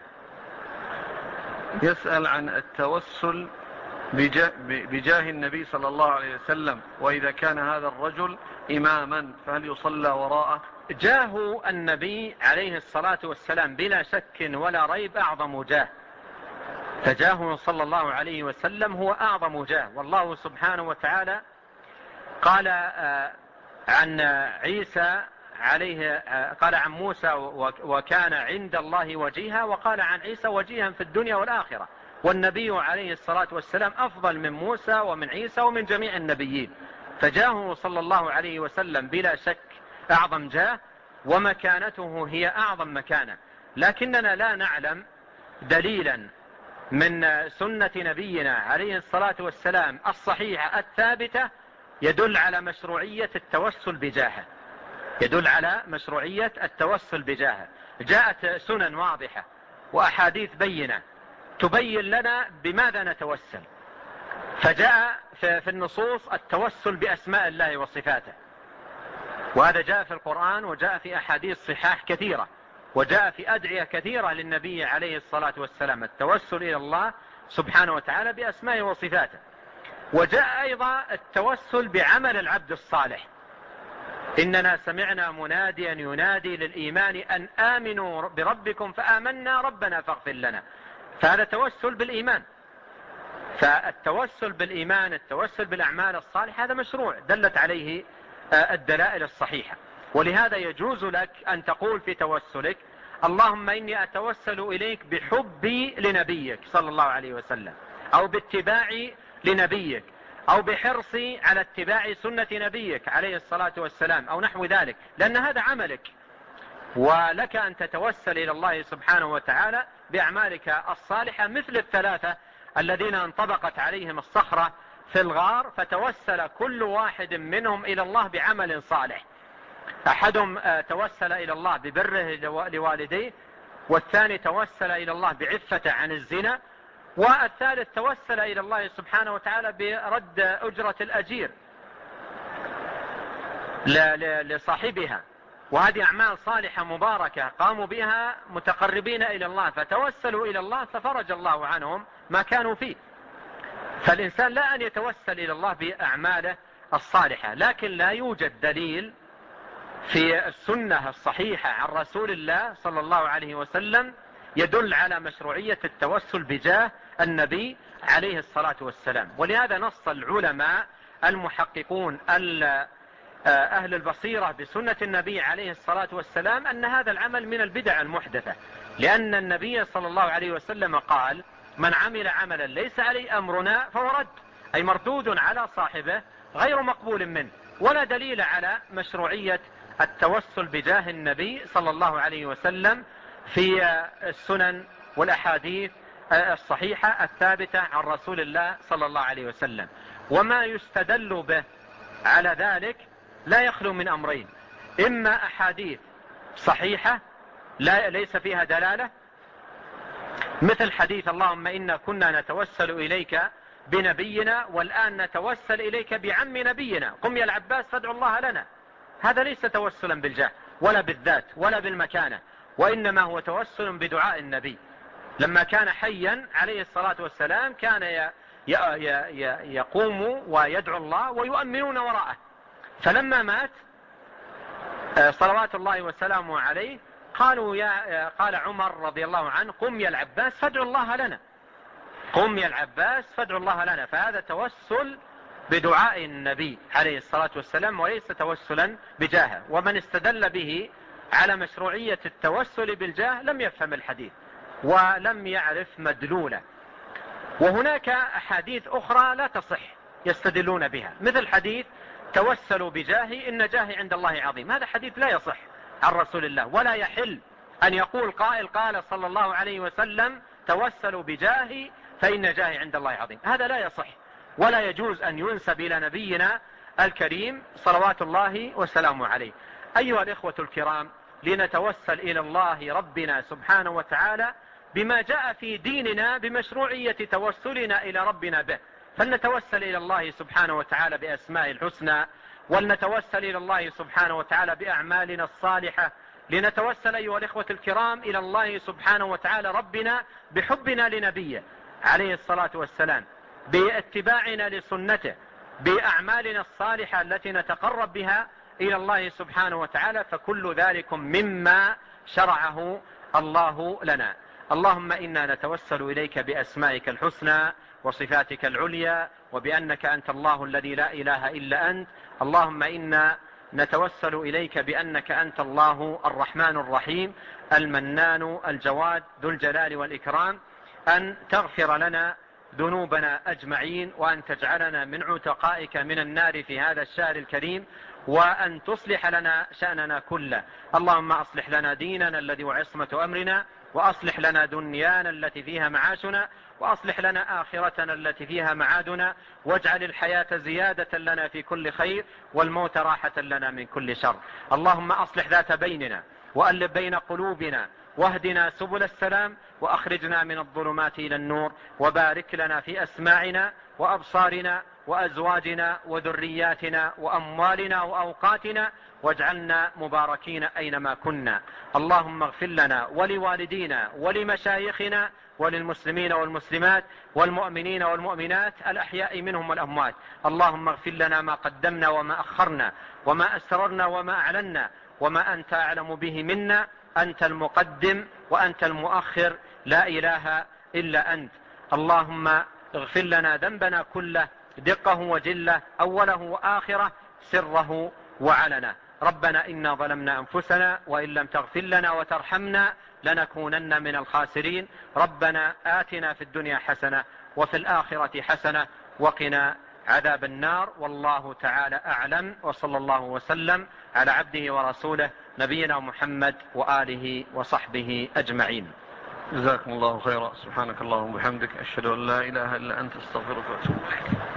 يسأل عن التوسل بجاه النبي صلى الله عليه وسلم، وإذا كان هذا الرجل إماما فهل يصلى وراءه؟ جاه النبي عليه الصلاة والسلام بلا شك ولا ريب أعظم جاه، فجاهه صلى الله عليه وسلم هو أعظم جاه. والله سبحانه وتعالى قال عن عيسى قال عن موسى وكان عند الله وجيها، وقال عن عيسى وجيها في الدنيا والآخرة. والنبي عليه الصلاة والسلام أفضل من موسى ومن عيسى ومن جميع النبيين، فجاهه صلى الله عليه وسلم بلا شك أعظم جاه، ومكانته هي أعظم مكانة. لكننا لا نعلم دليلا من سنة نبينا عليه الصلاة والسلام الصحيحة الثابتة يدل على مشروعية التوسل بجاهه. جاءت سنن واضحة وأحاديث بينة تبين لنا بماذا نتوسل. فجاء في النصوص التوسل بأسماء الله وصفاته، وهذا جاء في القرآن وجاء في أحاديث صحاح كثيرة، وجاء في أدعية كثيرة للنبي عليه الصلاة والسلام التوسل إلى الله سبحانه وتعالى بأسماء وصفاته. وجاء أيضا التوسل بعمل العبد الصالح، إننا سمعنا مناديا ينادي للإيمان أن آمنوا بربكم فآمنا ربنا فاغفر لنا، فهذا توسل بالإيمان. فالتوسل بالإيمان، التوسل بالأعمال الصالحة، هذا مشروع دلت عليه الدلائل الصحيحة. ولهذا يجوز لك أن تقول في توسلك اللهم إني أتوسل إليك بحبي لنبيك صلى الله عليه وسلم، أو باتباعي لنبيك، أو بحرصي على اتباع سنة نبيك عليه الصلاة والسلام، أو نحو ذلك، لأن هذا عملك. ولك أن تتوسل إلى الله سبحانه وتعالى بأعمالك الصالحة، مثل الثلاثة الذين انطبقت عليهم الصخرة في الغار، فتوسل كل واحد منهم إلى الله بعمل صالح. أحدهم توسل إلى الله ببره لوالديه، والثاني توسل إلى الله بعفة عن الزنا، والثالث توسل إلى الله سبحانه وتعالى برد أجرة الأجير لصاحبها. وهذه أعمال صالحة مباركة قاموا بها متقربين إلى الله، فتوسلوا إلى الله ففرج الله عنهم ما كانوا فيه. فالإنسان لا أن يتوسل إلى الله بأعماله الصالحة، لكن لا يوجد دليل في السنة الصحيحة عن رسول الله صلى الله عليه وسلم يدل على مشروعية التوسل بجاه النبي عليه الصلاة والسلام. ولهذا نص العلماء المحققون أهل البصيرة بسنة النبي عليه الصلاة والسلام أن هذا العمل من البدع المحدثة، لأن النبي صلى الله عليه وسلم قال من عمل عملا ليس عليه أمرنا فهو رد، أي مردود على صاحبه غير مقبول منه. ولا دليل على مشروعية التوسل بجاه النبي صلى الله عليه وسلم في السنن والأحاديث الصحيحة الثابتة عن رسول الله صلى الله عليه وسلم. وما يستدل به على ذلك لا يخلو من أمرين: إما أحاديث صحيحة ليس فيها دلالة، مثل حديث اللهم إنا كنا نتوسل إليك بنبينا والآن نتوسل إليك بعم نبينا قم يا العباس فادعوا الله لنا. هذا ليس توسلا بالجاه ولا بالذات ولا بالمكانة، وإنما هو توسل بدعاء النبي. لما كان حيا عليه الصلاة والسلام كان يقوم ويدعو الله ويؤمنون وراءه، فلما مات صلوات الله وسلامه عليه قال عمر رضي الله عنه قم يا العباس فادعوا الله لنا، قم يا العباس فادعوا الله لنا. فهذا توسل بدعاء النبي عليه الصلاة والسلام وليس توسلا بجاهه. ومن استدل به على مشروعية التوسل بالجاه لم يفهم الحديث ولم يعرف مدلوله. وهناك أحاديث أخرى لا تصح يستدلون بها، مثل حديث توسلوا بجاهي إن جاهي عند الله عظيم. هذا حديث لا يصح عن رسول الله، ولا يحل أن يقول قائل قال صلى الله عليه وسلم توسلوا بجاهي فإن جاهي عند الله عظيم. هذا لا يصح ولا يجوز أن ينسب إلى نبينا الكريم صلوات الله وسلامه عليه. أيها الإخوة الكرام، لنتوسل إلى الله ربنا سبحانه وتعالى بما جاء في ديننا بمشروعية توسلنا إلى ربنا به. فلنتوسل إلى الله سبحانه وتعالى بأسماء الحسنى، ولنتوسل إلى الله سبحانه وتعالى بأعمالنا الصالحة. لنتوسل أيها الإخوة الكرام إلى الله سبحانه وتعالى ربنا بحبنا لنبيه عليه الصلاة والسلام، باتباعنا لسنته، بأعمالنا الصالحة التي نتقرب بها إلى الله سبحانه وتعالى. فكل ذلك مما شرعه الله لنا. اللهم إنا نتوسل إليك بأسمائك الحسنى وصفاتك العليا، وبأنك أنت الله الذي لا إله إلا أنت. اللهم إنا نتوسل إليك بأنك أنت الله الرحمن الرحيم المنان الجواد ذو الجلال والإكرام، أن تغفر لنا ذنوبنا أجمعين، وأن تجعلنا من عتقائك من النار في هذا الشهر الكريم، وأن تصلح لنا شأننا كله. اللهم أصلح لنا ديننا الذي هو عصمة أمرنا، وأصلح لنا دنيانا التي فيها معاشنا، وأصلح لنا آخرتنا التي فيها معادنا، واجعل الحياة زيادة لنا في كل خير، والموت راحة لنا من كل شر. اللهم أصلح ذات بيننا، وألف بين قلوبنا، واهدنا سبل السلام وأخرجنا من الظلمات إلى النور، وبارك لنا في أسماعنا وأبصارنا وأزواجنا وذرياتنا وأموالنا وأوقاتنا، واجعلنا مباركين أينما كنا. اللهم اغفر لنا ولوالدينا ولمشايخنا وللمسلمين والمسلمات والمؤمنين والمؤمنات الأحياء منهم والأموات. اللهم اغفر لنا ما قدمنا وما أخرنا وما أسررنا وما أعلنا وما أنت أعلم به منا. أنت المقدم وأنت المؤخر، لا إله إلا أنت. اللهم اغفر لنا ذنبنا كله، دقه وجله، أوله وآخره، سره وعلنا. ربنا إنا ظلمنا أنفسنا وإن لم تغفر لنا وترحمنا لنكونن من الخاسرين. ربنا آتنا في الدنيا حسنة وفي الآخرة حسنة وقنا عذاب النار. والله تعالى أعلم، وصلى الله وسلم على عبده ورسوله نبينا محمد وآله وصحبه أجمعين. جزاكم الله خيرا. سبحانك اللهم وبحمدك، أشهد أن لا إله إلا أنت، استغفرك وأتوب إليك.